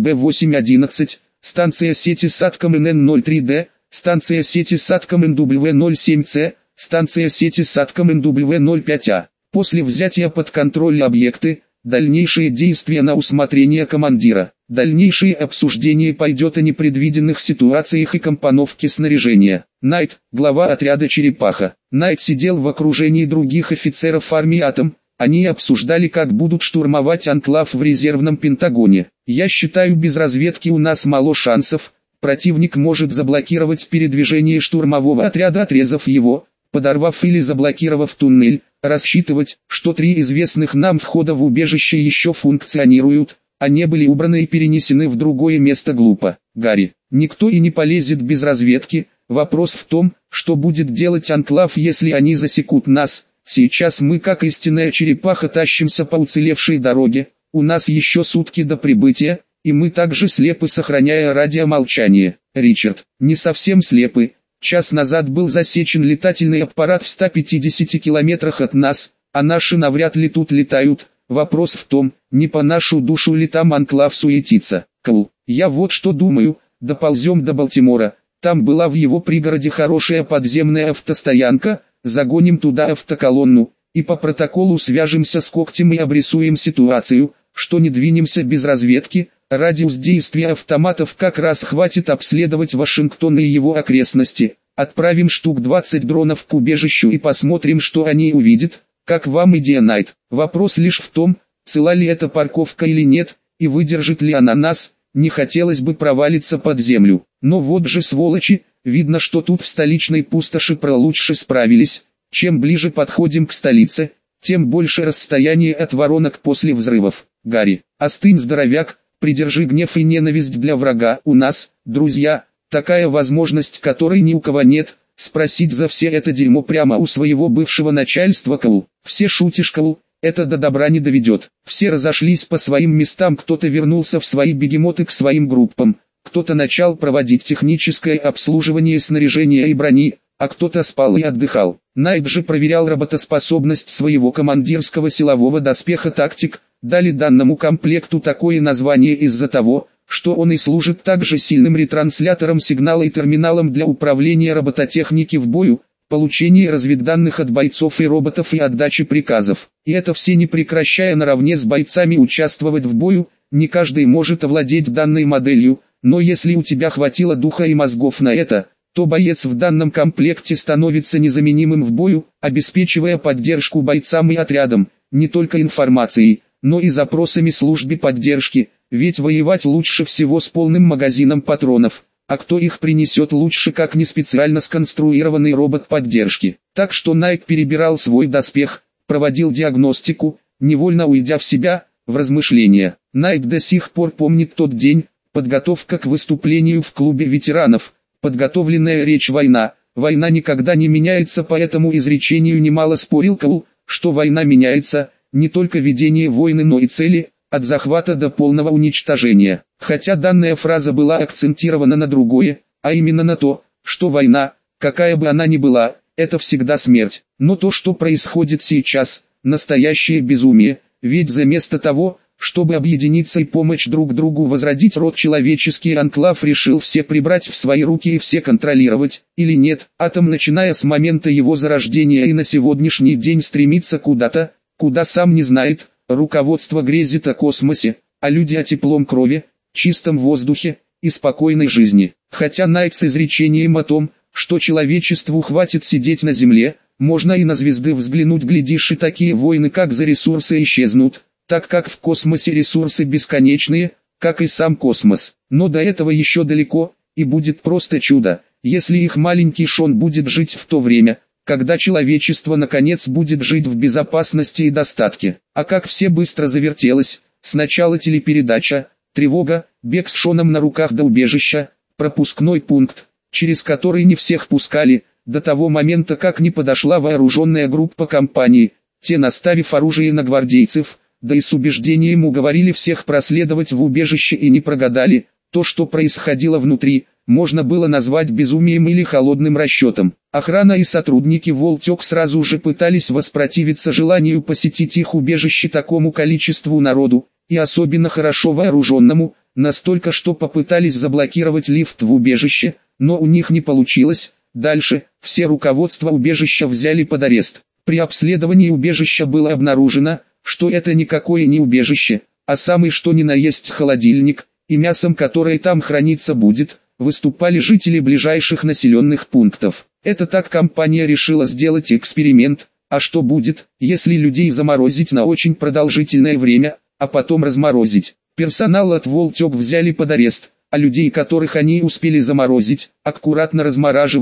КХБ-811, станция сети Сатком НН-03Д, станция сети Сатком НW-07C, станция сети Сатком НW-05А. После взятия под контроль объекты, дальнейшие действия на усмотрение командира. Дальнейшее обсуждение пойдет о непредвиденных ситуациях и компоновке снаряжения. Найт, глава отряда «Черепаха». Найт сидел в окружении других офицеров армии «Атом». Они обсуждали, как будут штурмовать анклав в резервном Пентагоне. Я считаю, без разведки у нас мало шансов. Противник может заблокировать передвижение штурмового отряда, отрезав его, подорвав или заблокировав туннель. Рассчитывать, что 3 известных нам входа в убежище еще функционируют, а не были убраны и перенесены в другое место, глупо. Гарри, никто и не полезет без разведки. Вопрос в том, что будет делать Анклав, если они засекут нас. Сейчас мы, как истинная черепаха, тащимся по уцелевшей дороге. У нас еще сутки до прибытия, и мы также слепы, сохраняя радиомолчание. Ричард, не совсем слепы. Час назад был засечен летательный аппарат в 150 километрах от нас, а наши навряд ли тут летают. Вопрос в том, не по нашу душу ли там Анклав суетится. Кл, я вот что думаю, доползем до Балтимора, там была в его пригороде хорошая подземная автостоянка, загоним туда автоколонну, и по протоколу свяжемся с Когтем и обрисуем ситуацию, что не двинемся без разведки. Радиус действия автоматов как раз хватит обследовать Вашингтон и его окрестности. Отправим штук 20 дронов к убежищу и посмотрим, что они увидят. Как вам идея, Найт? Вопрос лишь в том, цела ли эта парковка или нет, и выдержит ли она нас. Не хотелось бы провалиться под землю. Но вот же сволочи, видно, что тут в столичной пустоши лучше справились. Чем ближе подходим к столице, тем больше расстояние от воронок после взрывов. Гарри, остынь, здоровяк. Придержи гнев и ненависть для врага. У нас, друзья, такая возможность, которой ни у кого нет, спросить за все это дерьмо прямо у своего бывшего начальства. Кл, все шутишь, Кл, это до добра не доведет. Все разошлись по своим местам, кто-то вернулся в свои бегемоты к своим группам, кто-то начал проводить техническое обслуживание снаряжения и брони, а кто-то спал и отдыхал. Найт же проверял работоспособность своего командирского силового доспеха «Тактик». Дали данному комплекту такое название из-за того, что он и служит также сильным ретранслятором сигнала и терминалом для управления робототехники в бою, получения разведданных от бойцов и роботов и отдачи приказов. И это все не прекращая наравне с бойцами участвовать в бою. Не каждый может овладеть данной моделью, но если у тебя хватило духа и мозгов на это, то боец в данном комплекте становится незаменимым в бою, обеспечивая поддержку бойцам и отрядам, не только информацией, но и запросами службе поддержки, ведь воевать лучше всего с полным магазином патронов, а кто их принесет лучше, как не специально сконструированный робот поддержки. Так что Найт перебирал свой доспех, проводил диагностику, невольно уйдя в себя, в размышления. Найт до сих пор помнит тот день, подготовка к выступлению в клубе ветеранов, подготовленная речь «Война». Война никогда не меняется, по этому изречению немало спорил Кл, что война меняется, не только ведение войны, но и цели, от захвата до полного уничтожения. Хотя данная фраза была акцентирована на другое, а именно на то, что война, какая бы она ни была, это всегда смерть. Но то, что происходит сейчас, настоящее безумие, ведь вместо того, чтобы объединиться и помочь друг другу возродить род человеческий, Анклав решил все прибрать в свои руки и все контролировать, или нет. Атом, начиная с момента его зарождения и на сегодняшний день, стремится куда-то, куда сам не знает. Руководство грезит о космосе, а люди о теплом крови, чистом воздухе и спокойной жизни. Хотя Найт с изречением о том, что человечеству хватит сидеть на земле, можно и на звезды взглянуть, глядишь, и такие войны как за ресурсы исчезнут, так как в космосе ресурсы бесконечные, как и сам космос. Но до этого еще далеко, и будет просто чудо, если их маленький Шон будет жить в то время, когда человечество наконец будет жить в безопасности и достатке. А как все быстро завертелось, сначала телепередача, тревога, бег с Шоном на руках до убежища, пропускной пункт, через который не всех пускали, до того момента как не подошла вооруженная группа компании, те, наставив оружие на гвардейцев, да и с убеждением уговорили всех проследовать в убежище и не прогадали. То, что происходило внутри, можно было назвать безумием или холодным расчетом. Охрана и сотрудники Волтек сразу же пытались воспротивиться желанию посетить их убежище такому количеству народу, и особенно хорошо вооруженному, настолько, что попытались заблокировать лифт в убежище, но у них не получилось. Дальше, все руководство убежища взяли под арест. При обследовании убежища было обнаружено, что это никакое не убежище, а самый что ни на есть холодильник, и мясом, которое там храниться будет, выступали жители ближайших населенных пунктов. Это так компания решила сделать эксперимент, а что будет, если людей заморозить на очень продолжительное время, а потом разморозить? Персонал от Волтек взяли под арест, а людей, которых они успели заморозить, аккуратно размораживали,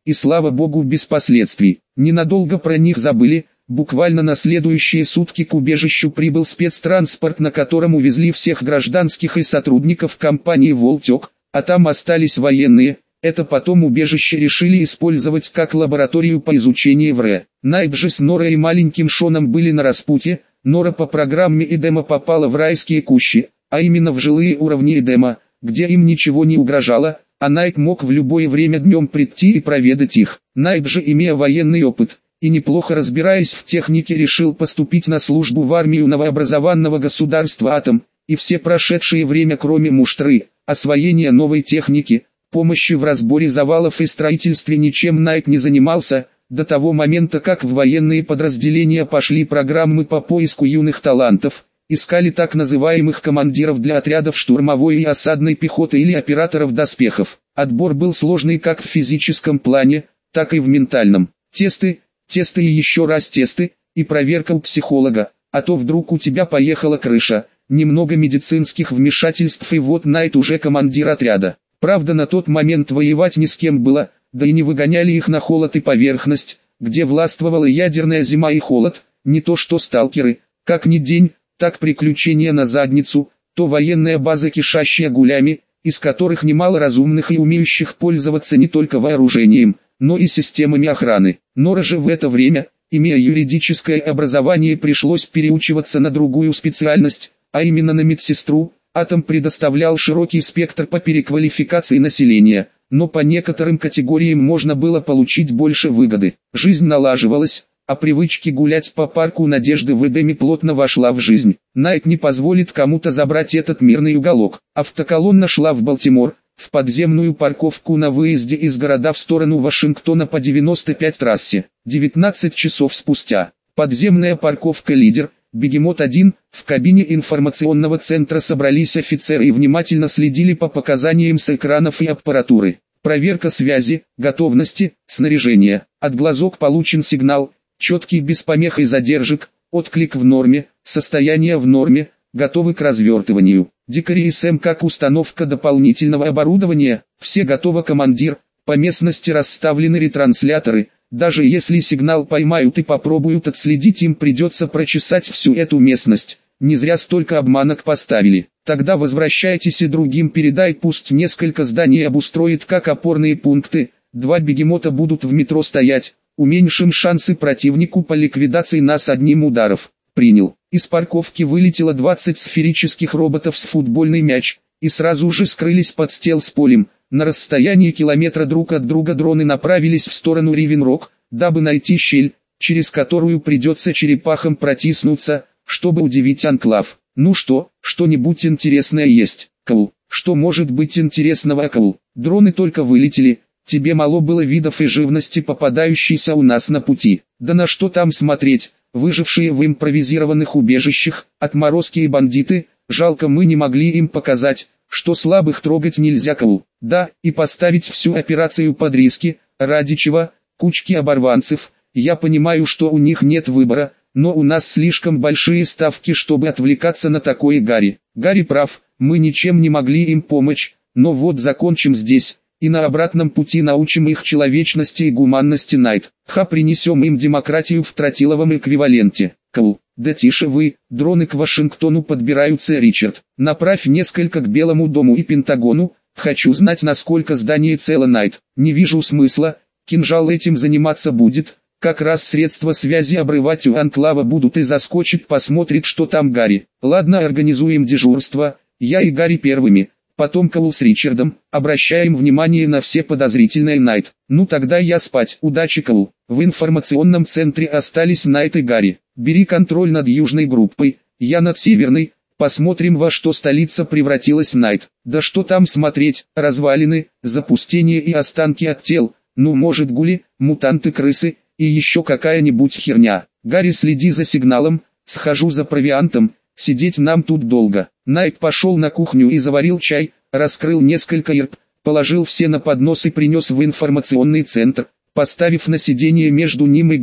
и слава богу без последствий. Ненадолго про них забыли, буквально на следующие сутки к убежищу прибыл спецтранспорт, на котором увезли всех гражданских и сотрудников компании «Волтек», а там остались военные. Это потом убежище решили использовать как лабораторию по изучению ВРЭ. Найт же с Норой и маленьким Шоном были на распутье. Нора по программе Эдема попала в райские кущи, а именно в жилые уровни Эдема, где им ничего не угрожало, а Найт мог в любое время днем прийти и проведать их. Найт же, имея военный опыт и неплохо разбираясь в технике, решил поступить на службу в армию новообразованного государства Атом, и все прошедшее время, кроме муштры, освоения новой техники, помощи в разборе завалов и строительстве, ничем Найт не занимался, до того момента как в военные подразделения пошли программы по поиску юных талантов, искали так называемых командиров для отрядов штурмовой и осадной пехоты или операторов доспехов. Отбор был сложный как в физическом плане, так и в ментальном. Тесты и еще раз тесты, и проверка у психолога, а то вдруг у тебя поехала крыша, немного медицинских вмешательств, и вот Найт уже командир отряда. Правда, на тот момент воевать ни с кем было, да и не выгоняли их на холод и поверхность, где властвовала ядерная зима и холод, не то что сталкеры, как ни день, так приключения на задницу, то военная база, кишащая гулями, из которых немало разумных и умеющих пользоваться не только вооружением, но и системами охраны. Нора же в это время, имея юридическое образование, пришлось переучиваться на другую специальность, а именно на медсестру. Атом предоставлял широкий спектр по переквалификации населения, но по некоторым категориям можно было получить больше выгоды. Жизнь налаживалась, а привычки гулять по парку Надежды в Эдеме плотно вошла в жизнь. Найт не позволит кому-то забрать этот мирный уголок. Автоколонна шла в Балтимор, в подземную парковку на выезде из города в сторону Вашингтона по 95 трассе. 19 часов спустя. Подземная парковка «Лидер», «Бегемот-1», в кабине информационного центра собрались офицеры и внимательно следили по показаниям с экранов и аппаратуры. Проверка связи, готовности, снаряжения. От глазок получен сигнал, четкий без помех и задержек, отклик в норме, состояние в норме, готовы к развертыванию. Дикари СМ как установка дополнительного оборудования, все готово, командир. По местности расставлены ретрансляторы. Даже если сигнал поймают и попробуют отследить, им придется прочесать всю эту местность. Не зря столько обманок поставили. Тогда возвращайтесь и другим передай, пусть несколько зданий обустроит как опорные пункты. 2 бегемота будут в метро стоять. Уменьшим шансы противнику по ликвидации нас одним ударом. Принял. Из парковки вылетело 20 сферических роботов с футбольный мяч, и сразу же скрылись под стелс-полем. На расстоянии километра друг от друга дроны направились в сторону Ривен-Рок, дабы найти щель, через которую придется черепахам протиснуться, чтобы удивить анклав. Ну что-нибудь интересное есть, Кул? Что может быть интересного, Кул? Дроны только вылетели, тебе мало было видов и живности, попадающейся у нас на пути. Да на что там смотреть, выжившие в импровизированных убежищах, отморозки и бандиты, жалко мы не могли им показать, что слабых трогать нельзя, Кул. Да, и поставить всю операцию под риски, ради чего, кучки оборванцев. Я понимаю, что у них нет выбора, но у нас слишком большие ставки, чтобы отвлекаться на такое. Гарри прав, мы ничем не могли им помочь, но вот закончим здесь, и на обратном пути научим их человечности и гуманности, Найт. Принесем им демократию в тротиловом эквиваленте. Кул. Да тише вы, дроны к Вашингтону подбираются, Ричард. Направь несколько к Белому дому и Пентагону, хочу знать, насколько здание цело, Найт. Не вижу смысла, кинжал этим заниматься будет, как раз средства связи обрывать у анклава будут, и заскочит, посмотрит, что там Гарри. Ладно, организуем дежурство, я и Гарри первыми, потом Кул с Ричардом, обращаем внимание на все подозрительные, Найт. Ну тогда я спать, удачи, Кул. В информационном центре остались Найт и Гарри. Бери контроль над южной группой, я над северной. Посмотрим, во что столица превратилась, Найт. Да что там смотреть, развалины, запустение и останки от тел. Ну может гули, мутанты-крысы, и еще какая-нибудь херня. Гарри, следи за сигналом, схожу за провиантом, сидеть нам тут долго. Найт пошел на кухню и заварил чай, раскрыл несколько ирб, положил все на поднос и принес в информационный центр, поставив на сиденье между ним и Гарри.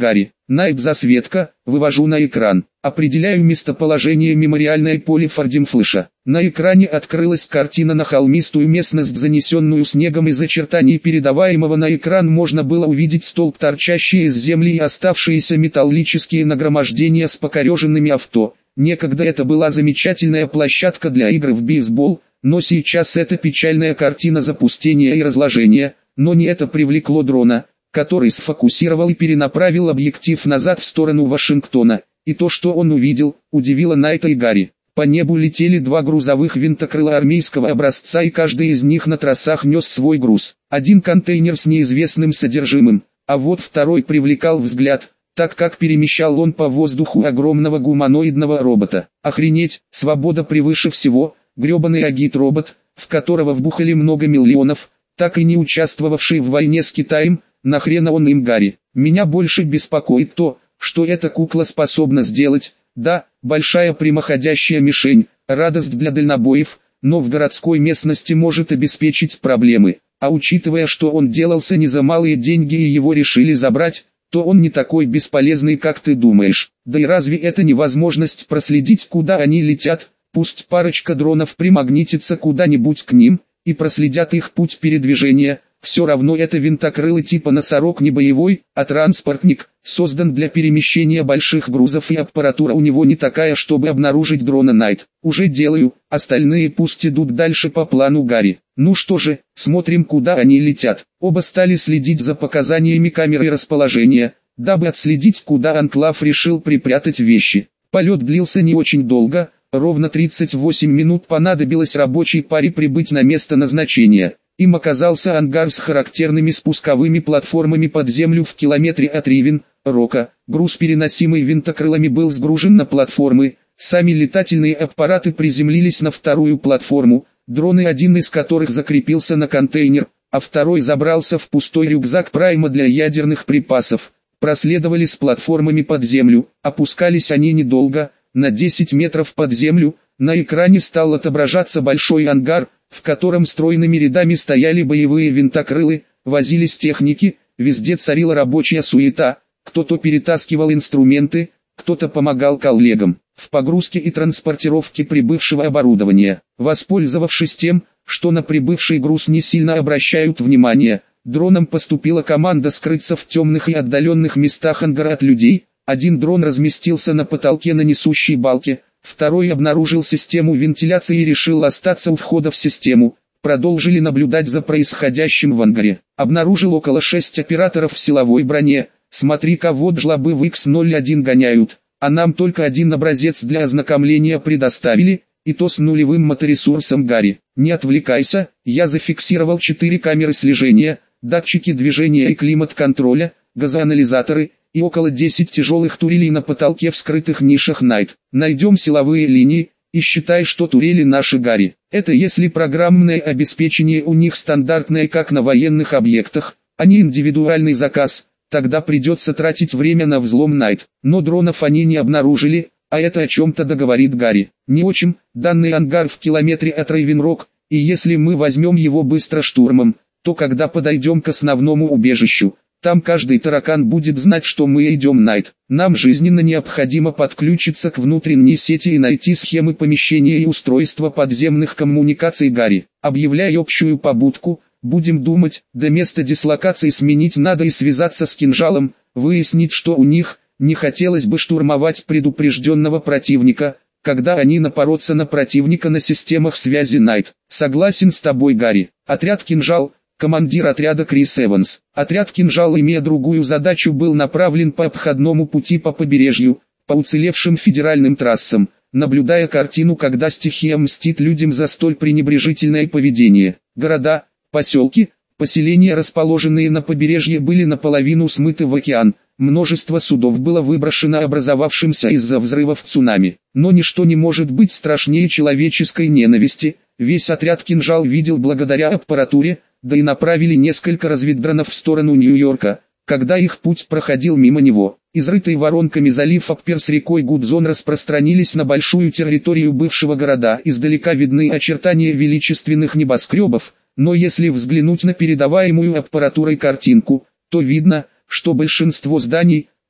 Найт-засветка, вывожу на экран. Определяю местоположение мемориальной поле Фординфлэша. На экране открылась картина на холмистую местность, занесенную снегом. Из очертаний передаваемого на экран можно было увидеть столб, торчащий из земли, и оставшиеся металлические нагромождения с покореженными авто. Некогда это была замечательная площадка для игр в бейсбол, но сейчас это печальная картина запустения и разложения. Но не это привлекло дрона, который сфокусировал и перенаправил объектив назад в сторону Вашингтона. И то, что он увидел, удивило Найта и Гарри. По небу летели два грузовых винтокрыла армейского образца, и каждый из них на трассах нес свой груз. Один контейнер с неизвестным содержимым, а вот второй привлекал взгляд, так как перемещал он по воздуху огромного гуманоидного робота. Охренеть, свобода превыше всего, гребаный агит-робот, в которого вбухали много миллионов, так и не участвовавший в войне с Китаем. Нахрена он им, Гарри? Меня больше беспокоит то, что эта кукла способна сделать. Да, большая прямоходящая мишень, радость для дальнобоев, но в городской местности может обеспечить проблемы. А учитывая, что он делался не за малые деньги и его решили забрать, то он не такой бесполезный, как ты думаешь. Да и разве это не возможность проследить, куда они летят? Пусть парочка дронов примагнитится куда-нибудь к ним и проследят их путь передвижения. Все равно это винтокрылый типа носорог, не боевой, а транспортник, создан для перемещения больших грузов, и аппаратура у него не такая, чтобы обнаружить дрона. Найт: уже делаю, остальные пусть идут дальше по плану, Гарри. Ну что же, смотрим, куда они летят. Оба стали следить за показаниями камеры расположения, дабы отследить, куда Анклав решил припрятать вещи. Полет длился не очень долго, ровно 38 минут понадобилось рабочей паре прибыть на место назначения. Им оказался ангар с характерными спусковыми платформами под землю в километре от Ривен-Рока. Груз, переносимый винтокрылами, был сгружен на платформы. Сами летательные аппараты приземлились на вторую платформу, дроны, один из которых закрепился на контейнер, а второй забрался в пустой рюкзак Прайма для ядерных припасов. Проследовали с платформами под землю. Опускались они недолго, на 10 метров под землю. На экране стал отображаться большой ангар, в котором стройными рядами стояли боевые винтокрылы, возились техники, везде царила рабочая суета, кто-то перетаскивал инструменты, кто-то помогал коллегам в погрузке и транспортировке прибывшего оборудования. Воспользовавшись тем, что на прибывший груз не сильно обращают внимание, дронам поступила команда скрыться в темных и отдаленных местах ангара от людей. Один дрон разместился на потолке на несущей балке, второй обнаружил систему вентиляции и решил остаться у входа в систему. Продолжили наблюдать за происходящим в ангаре. Обнаружил около 6 операторов в силовой броне. Смотри-ка, вот жлобы в X01 гоняют, а нам только один образец для ознакомления предоставили, и то с нулевым моторесурсом. Гарри, не отвлекайся, я зафиксировал 4 камеры слежения, датчики движения и климат-контроля, газоанализаторы и около 10 тяжелых турелей на потолке в скрытых нишах. Найт: найдем силовые линии и считай, что турели наши, Гарри. Это если программное обеспечение у них стандартное, как на военных объектах, а не индивидуальный заказ, тогда придется тратить время на взлом. Найт: но дронов они не обнаружили, а это о чем-то договорит. Гарри: не очень, данный ангар в километре от Рейвен-Рок, и если мы возьмем его быстро штурмом, то когда подойдем к основному убежищу, там каждый таракан будет знать, что мы идем. Найт: нам жизненно необходимо подключиться к внутренней сети и найти схемы помещения и устройства подземных коммуникаций. Гарри: объявляй общую побудку, будем думать, до места дислокации сменить надо и связаться с кинжалом, выяснить, что у них. Не хотелось бы штурмовать предупрежденного противника, когда они напоротся на противника на системах связи. Найт: согласен с тобой, Гарри. Отряд «Кинжал», командир отряда Крис Эванс. Отряд «Кинжал», имея другую задачу, был направлен по обходному пути по побережью, по уцелевшим федеральным трассам, наблюдая картину, когда стихия мстит людям за столь пренебрежительное поведение. Города, поселки, поселения, расположенные на побережье, были наполовину смыты в океан. Множество судов было выброшено образовавшимся из-за взрывов цунами. Но ничто не может быть страшнее человеческой ненависти. Весь отряд «Кинжал» видел благодаря аппаратуре, да и направили несколько разведдронов в сторону Нью-Йорка, когда их путь проходил мимо него. Изрытый воронками залив Аппер с рекой Гудзон распространились на большую территорию бывшего города. Издалека видны очертания величественных небоскребов, но если взглянуть на передаваемую аппаратурой картинку, то видно, что большинство зданий,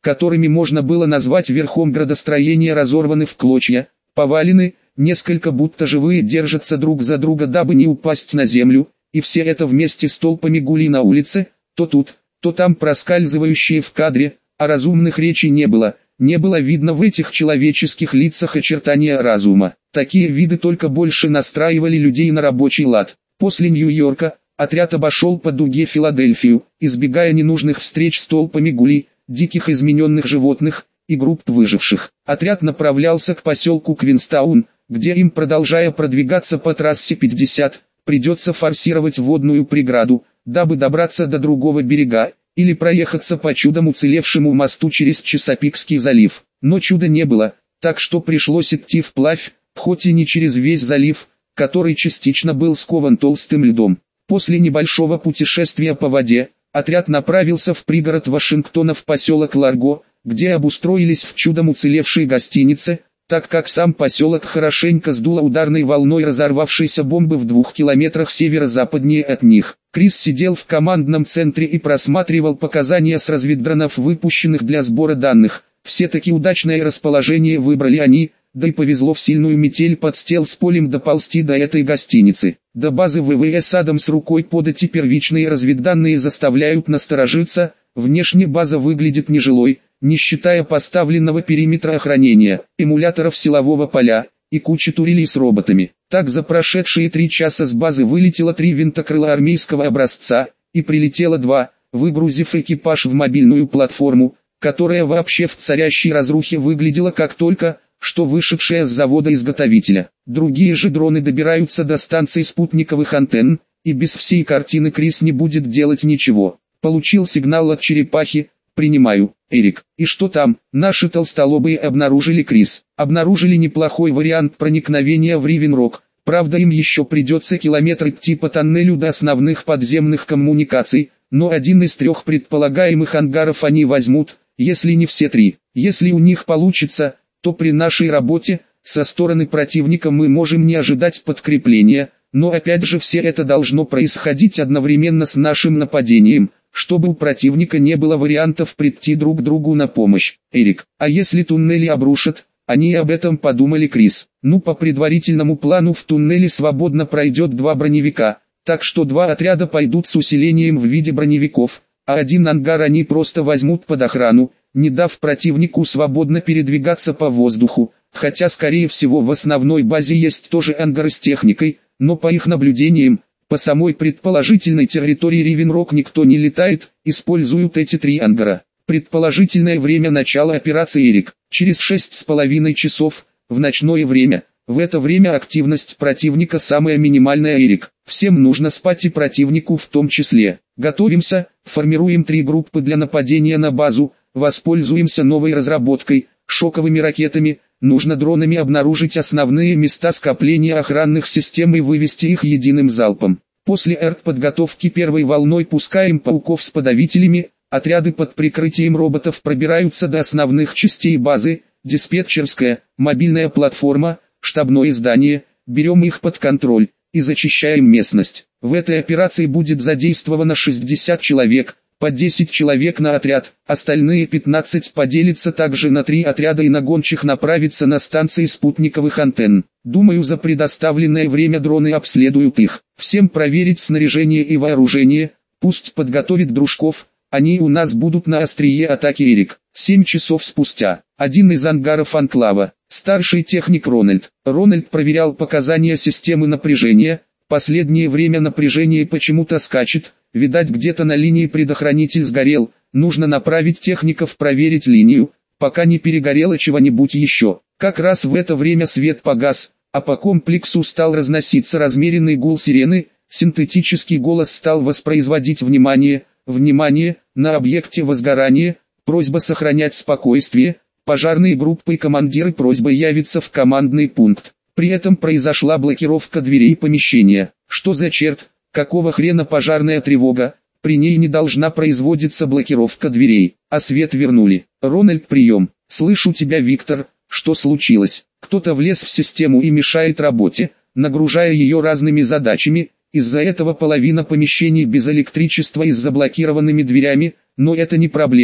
которыми можно было назвать верхом градостроения, разорваны в клочья, повалены, несколько будто живые держатся друг за друга, дабы не упасть на землю, и все это вместе с толпами гулей на улице, то тут, то там проскальзывающие в кадре, а разумных речи не было. Не было видно в этих человеческих лицах очертания разума. Такие виды только больше настраивали людей на рабочий лад. После Нью-Йорка отряд обошел по дуге Филадельфию, избегая ненужных встреч с толпами гулей, диких измененных животных и групп выживших. Отряд направлялся к поселку Квинстаун, где им, продолжая продвигаться по трассе 50, придется форсировать водную преграду, дабы добраться до другого берега, или проехаться по чудом уцелевшему мосту через Чесапикский залив. Но чуда не было, так что пришлось идти вплавь, хоть и не через весь залив, который частично был скован толстым льдом. После небольшого путешествия по воде, отряд направился в пригород Вашингтона, в поселок Ларго, где обустроились в чудом уцелевшей гостинице, так как сам поселок хорошенько сдуло ударной волной разорвавшейся бомбы в 2 километрах северо-западнее от них. Крис сидел в командном центре и просматривал показания с разведдронов, выпущенных для сбора данных. Все-таки удачное расположение выбрали они, да и повезло в сильную метель под Стелс-полем доползти до этой гостиницы. До базы ВВС Адамс рукой подать, и первичные разведданные заставляют насторожиться. Внешне база выглядит нежилой, не считая поставленного периметра охранения, эмуляторов силового поля и кучи турелей с роботами. Так за прошедшие 3 часа с базы вылетело 3 винтокрыла армейского образца, и прилетело 2, выгрузив экипаж в мобильную платформу, которая вообще в царящей разрухе выглядела как только что вышедшая с завода-изготовителя. Другие же дроны добираются до станций спутниковых антенн, и без всей картины Крис не будет делать ничего. Получил сигнал от черепахи. «Принимаю, Эрик. И что там?» «Наши толстолобые обнаружили, Крис. Обнаружили неплохой вариант проникновения в Ривен-Рок. Правда, им еще придется километр идти по тоннелю до основных подземных коммуникаций, но один из 3 предполагаемых ангаров они возьмут, если не все 3. Если у них получится, то при нашей работе со стороны противника мы можем не ожидать подкрепления, но опять же все это должно происходить одновременно с нашим нападением, чтобы у противника не было вариантов прийти друг другу на помощь. Эрик, а если туннели обрушат?» Они об этом подумали, Крис. Ну, по предварительному плану в туннеле свободно пройдет 2 броневика, так что 2 отряда пойдут с усилением в виде броневиков, а один ангар они просто возьмут под охрану, не дав противнику свободно передвигаться по воздуху, хотя скорее всего в основной базе есть тоже ангары с техникой, но по их наблюдениям, по самой предположительной территории Ривен-Рок никто не летает, используют эти 3 ангара. Предположительное время начала операции, Эрик, через 6,5 часов, в ночное время. В это время активность противника самая минимальная, Эрик. Всем нужно спать, и противнику в том числе. Готовимся, формируем 3 группы для нападения на базу, воспользуемся новой разработкой, шоковыми ракетами. Нужно дронами обнаружить основные места скопления охранных систем и вывести их единым залпом. После артподготовки первой волной пускаем пауков с подавителями, отряды под прикрытием роботов пробираются до основных частей базы, диспетчерская, мобильная платформа, штабное здание, берем их под контроль и зачищаем местность. В этой операции будет задействовано 60 человек, по 10 человек на отряд, остальные 15 поделятся также на 3 отряда и на гончих направиться на станции спутниковых антенн. Думаю, за предоставленное время дроны обследуют их. Всем проверить снаряжение и вооружение, пусть подготовит дружков, они у нас будут на острие атаки, Эрик. 7 часов спустя, один из ангаров анклава, старший техник Рональд. Рональд проверял показания системы напряжения, последнее время напряжение почему-то скачет. Видать, где-то на линии предохранитель сгорел, нужно направить техников проверить линию, пока не перегорело чего-нибудь еще. Как раз в это время свет погас, а по комплексу стал разноситься размеренный гул сирены, синтетический голос стал воспроизводить «Внимание, внимание, на объекте возгорание, просьба сохранять спокойствие, пожарные группы и командиры просьба явиться в командный пункт». При этом произошла блокировка дверей помещения. Что за черт? Какого хрена пожарная тревога? При ней не должна производиться блокировка дверей, а свет вернули. Рональд, прием. Слышу тебя, Виктор. Что случилось? Кто-то влез в систему и мешает работе, нагружая ее разными задачами. Из-за этого половина помещений без электричества и с заблокированными дверями, но это не проблема.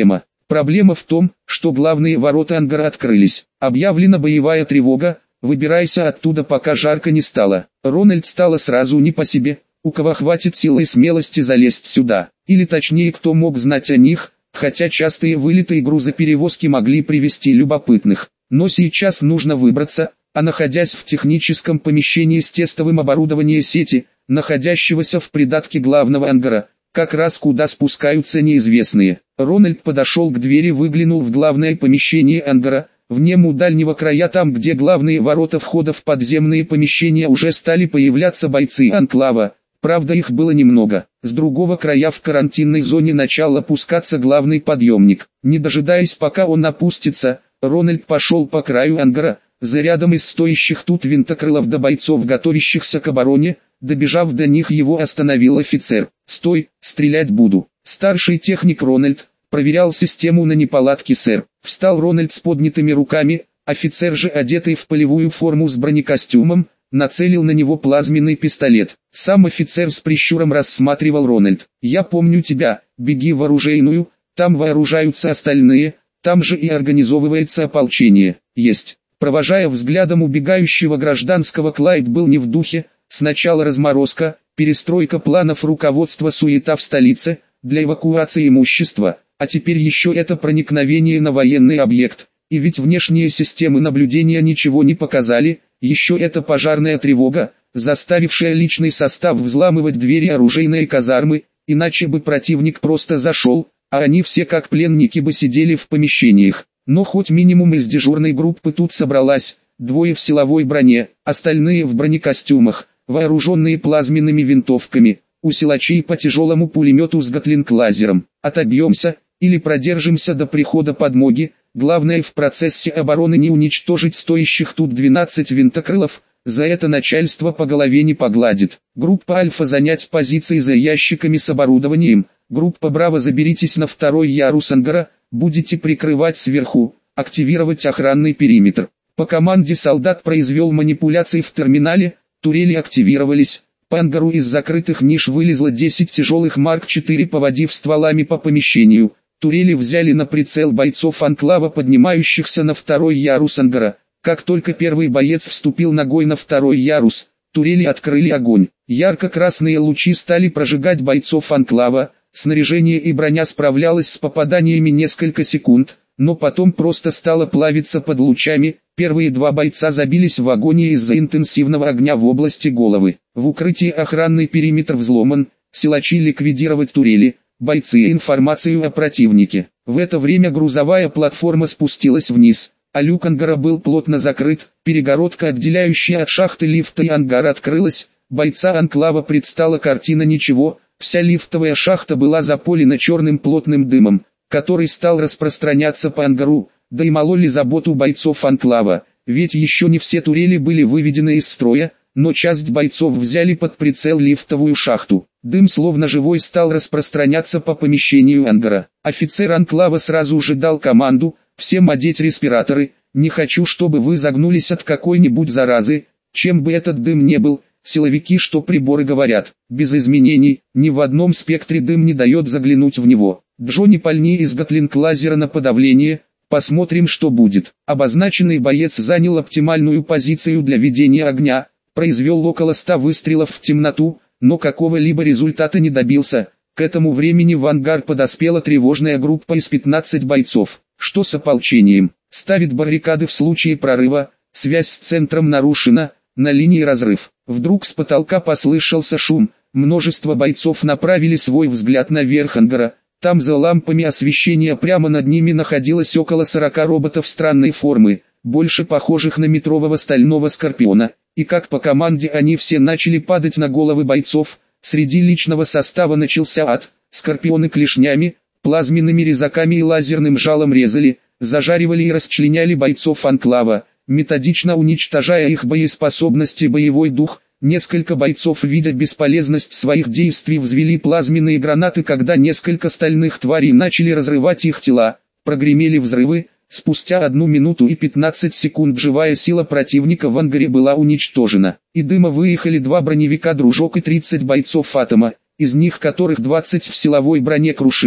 Проблема в том, что главные ворота ангара открылись. Объявлена боевая тревога, выбирайся оттуда, пока жарко не стало. Рональд стало сразу не по себе, у кого хватит силы и смелости залезть сюда. Или точнее, кто мог знать о них, хотя частые вылеты и грузоперевозки могли привести любопытных. Но сейчас нужно выбраться, а находясь в техническом помещении с тестовым оборудованием сети, находящегося в придатке главного ангара, как раз куда спускаются неизвестные. Рональд подошел к двери, выглянул в главное помещение ангара. В нем у дальнего края, там где главные ворота входа в подземные помещения, уже стали появляться бойцы анклава. Правда, их было немного. С другого края в карантинной зоне начал опускаться главный подъемник. Не дожидаясь, пока он опустится, Рональд пошел по краю ангара, за рядом из стоящих тут винтокрылов до бойцов, готовящихся к обороне. Добежав до них, его остановил офицер. «Стой, стрелять буду». Старший техник Рональд проверял систему на неполадки, сэр. Встал Рональд с поднятыми руками, офицер же, одетый в полевую форму с бронекостюмом, нацелил на него плазменный пистолет. Сам офицер с прищуром рассматривал Рональд. «Я помню тебя, беги в оружейную, там вооружаются остальные, там же и организовывается ополчение». «Есть». Провожая взглядом убегающего гражданского, Клайд был не в духе. Сначала разморозка, перестройка планов руководства, суета в столице, для эвакуации имущества, а теперь еще это проникновение на военный объект. И ведь внешние системы наблюдения ничего не показали, еще это пожарная тревога, заставившая личный состав взламывать двери оружейной казармы, иначе бы противник просто зашел, а они все как пленники бы сидели в помещениях. Но хоть минимум из дежурной группы тут собралась, двое в силовой броне, остальные в бронекостюмах, вооруженные плазменными винтовками, у силачей по тяжелому пулемету с гатлинг-лазером. Отобьемся, или продержимся до прихода подмоги, главное в процессе обороны не уничтожить стоящих тут 12 винтокрылов, за это начальство по голове не погладит. Группа Альфа занять позиции за ящиками с оборудованием, группа Браво заберитесь на второй ярус ангара, будете прикрывать сверху, активировать охранный периметр. По команде солдат произвел манипуляции в терминале, турели активировались, по ангару из закрытых ниш вылезло 10 тяжелых Марк-4, поводив стволами по помещению. Турели взяли на прицел бойцов анклава, поднимающихся на второй ярус ангара. Как только первый боец вступил ногой на второй ярус, турели открыли огонь. Ярко-красные лучи стали прожигать бойцов анклава, снаряжение и броня справлялась с попаданиями несколько секунд, но потом просто стало плавиться под лучами. Первые два бойца забились в агонии из-за интенсивного огня в области головы. В укрытии охранный периметр взломан, силачи ликвидировать турели, бойцы информацию о противнике. В это время грузовая платформа спустилась вниз, а люк ангара был плотно закрыт, перегородка, отделяющая от шахты лифта и ангара, открылась. Бойца анклава предстала картина ничего, вся лифтовая шахта была заполена черным плотным дымом, который стал распространяться по ангару, да и мало ли заботу бойцов анклава, ведь еще не все турели были выведены из строя, но часть бойцов взяли под прицел лифтовую шахту. Дым словно живой стал распространяться по помещению ангара. Офицер анклава сразу же дал команду: всем одеть респираторы, не хочу, чтобы вы загнулись от какой-нибудь заразы, чем бы этот дым не был. Силовики, что приборы говорят, без изменений, ни в одном спектре дым не дает заглянуть в него. Джонни, пальни из гатлинг-лазера на подавление, посмотрим, что будет. Обозначенный боец занял оптимальную позицию для ведения огня, произвел около 100 выстрелов в темноту, но какого-либо результата не добился. К этому времени в ангар подоспела тревожная группа из 15 бойцов. Что с ополчением? Ставит баррикады в случае прорыва, связь с центром нарушена, на линии разрыв. Вдруг с потолка послышался шум, множество бойцов направили свой взгляд наверх ангара. Там за лампами освещения прямо над ними находилось около 40 роботов странной формы, больше похожих на метрового стального скорпиона, и как по команде они все начали падать на головы бойцов. Среди личного состава начался ад. Скорпионы клешнями, плазменными резаками и лазерным жалом резали, зажаривали и расчленяли бойцов анклава, методично уничтожая их боеспособность и боевой дух. Несколько бойцов, видя бесполезность своих действий, взвели плазменные гранаты, когда несколько стальных тварей начали разрывать их тела. Прогремели взрывы. Спустя 1 минуту и 15 секунд живая сила противника в ангаре была уничтожена. Из дыма выехали 2 броневика «Дружок» и 30 бойцов «Атома», из них которых 20 в силовой броне «Крушитель».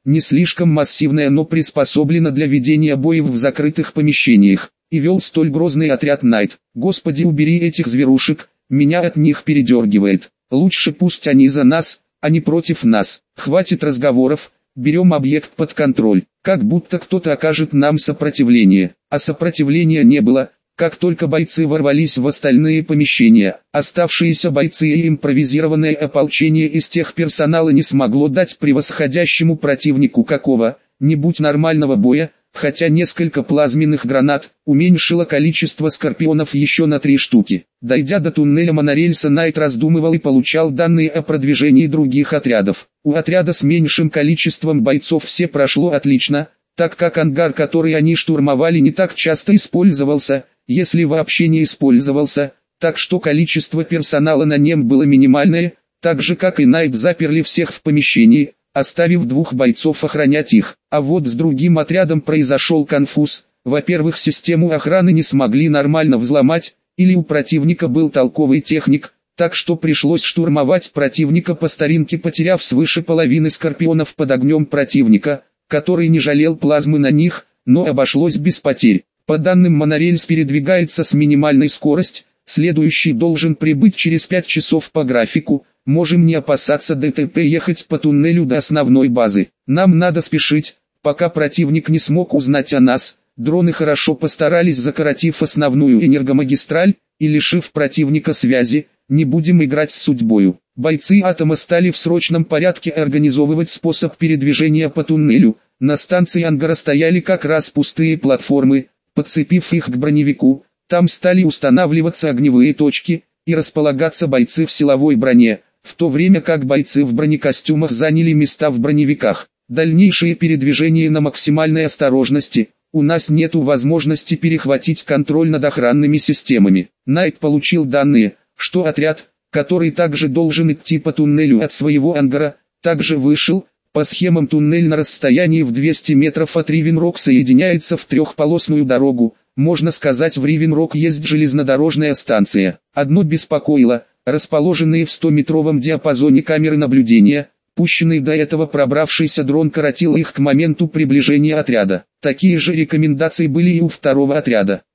не слишком массивная, но приспособлена для ведения боев в закрытых помещениях. И вел столь грозный отряд Найт. Господи, убери этих зверушек, меня от них передергивает. Лучше пусть они за нас, а не против нас. Хватит разговоров, берем объект под контроль. Как будто кто-то окажет нам сопротивление. А сопротивления не было. Как только бойцы ворвались в остальные помещения, оставшиеся бойцы и импровизированное ополчение из тех персонала не смогло дать превосходящему противнику какого-нибудь нормального боя, хотя несколько плазменных гранат уменьшило количество скорпионов еще на 3 штуки. Дойдя до туннеля монорельса, Найт раздумывал и получал данные о продвижении других отрядов. У отряда с меньшим количеством бойцов все прошло отлично, так как ангар, который они штурмовали, не так часто использовался, если вообще не использовался, так что количество персонала на нем было минимальное, так же как и Найт заперли всех в помещении, оставив 2 бойцов охранять их. А вот с другим отрядом произошел конфуз. Во-первых, систему охраны не смогли нормально взломать, или у противника был толковый техник, так что пришлось штурмовать противника по старинке, потеряв свыше половины скорпионов под огнем противника, который не жалел плазмы на них, но обошлось без потерь. По данным, монорельс передвигается с минимальной скоростью, следующий должен прибыть через 5 часов по графику. Можем не опасаться ДТП, ехать по туннелю до основной базы. Нам надо спешить, пока противник не смог узнать о нас. Дроны хорошо постарались, закоротив основную энергомагистраль и лишив противника связи. Не будем играть с судьбою. Бойцы Атома стали в срочном порядке организовывать способ передвижения по туннелю. На станции ангара стояли как раз пустые платформы. Подцепив их к броневику, там стали устанавливаться огневые точки и располагаться бойцы в силовой броне, в то время как бойцы в бронекостюмах заняли места в броневиках. Дальнейшее передвижение на максимальной осторожности. У нас нету возможности перехватить контроль над охранными системами. Найт получил данные, что отряд, который также должен идти по туннелю от своего ангара, также вышел. По схемам туннель на расстоянии в 200 метров от Ривен-Рок соединяется в 3-полосную дорогу. Можно сказать, в Ривен-Рок есть железнодорожная станция. Одно беспокоило: расположенные в 100-метровом диапазоне камеры наблюдения. Пущенный до этого пробравшийся дрон коротил их к моменту приближения отряда. Такие же рекомендации были и у 2-го отряда.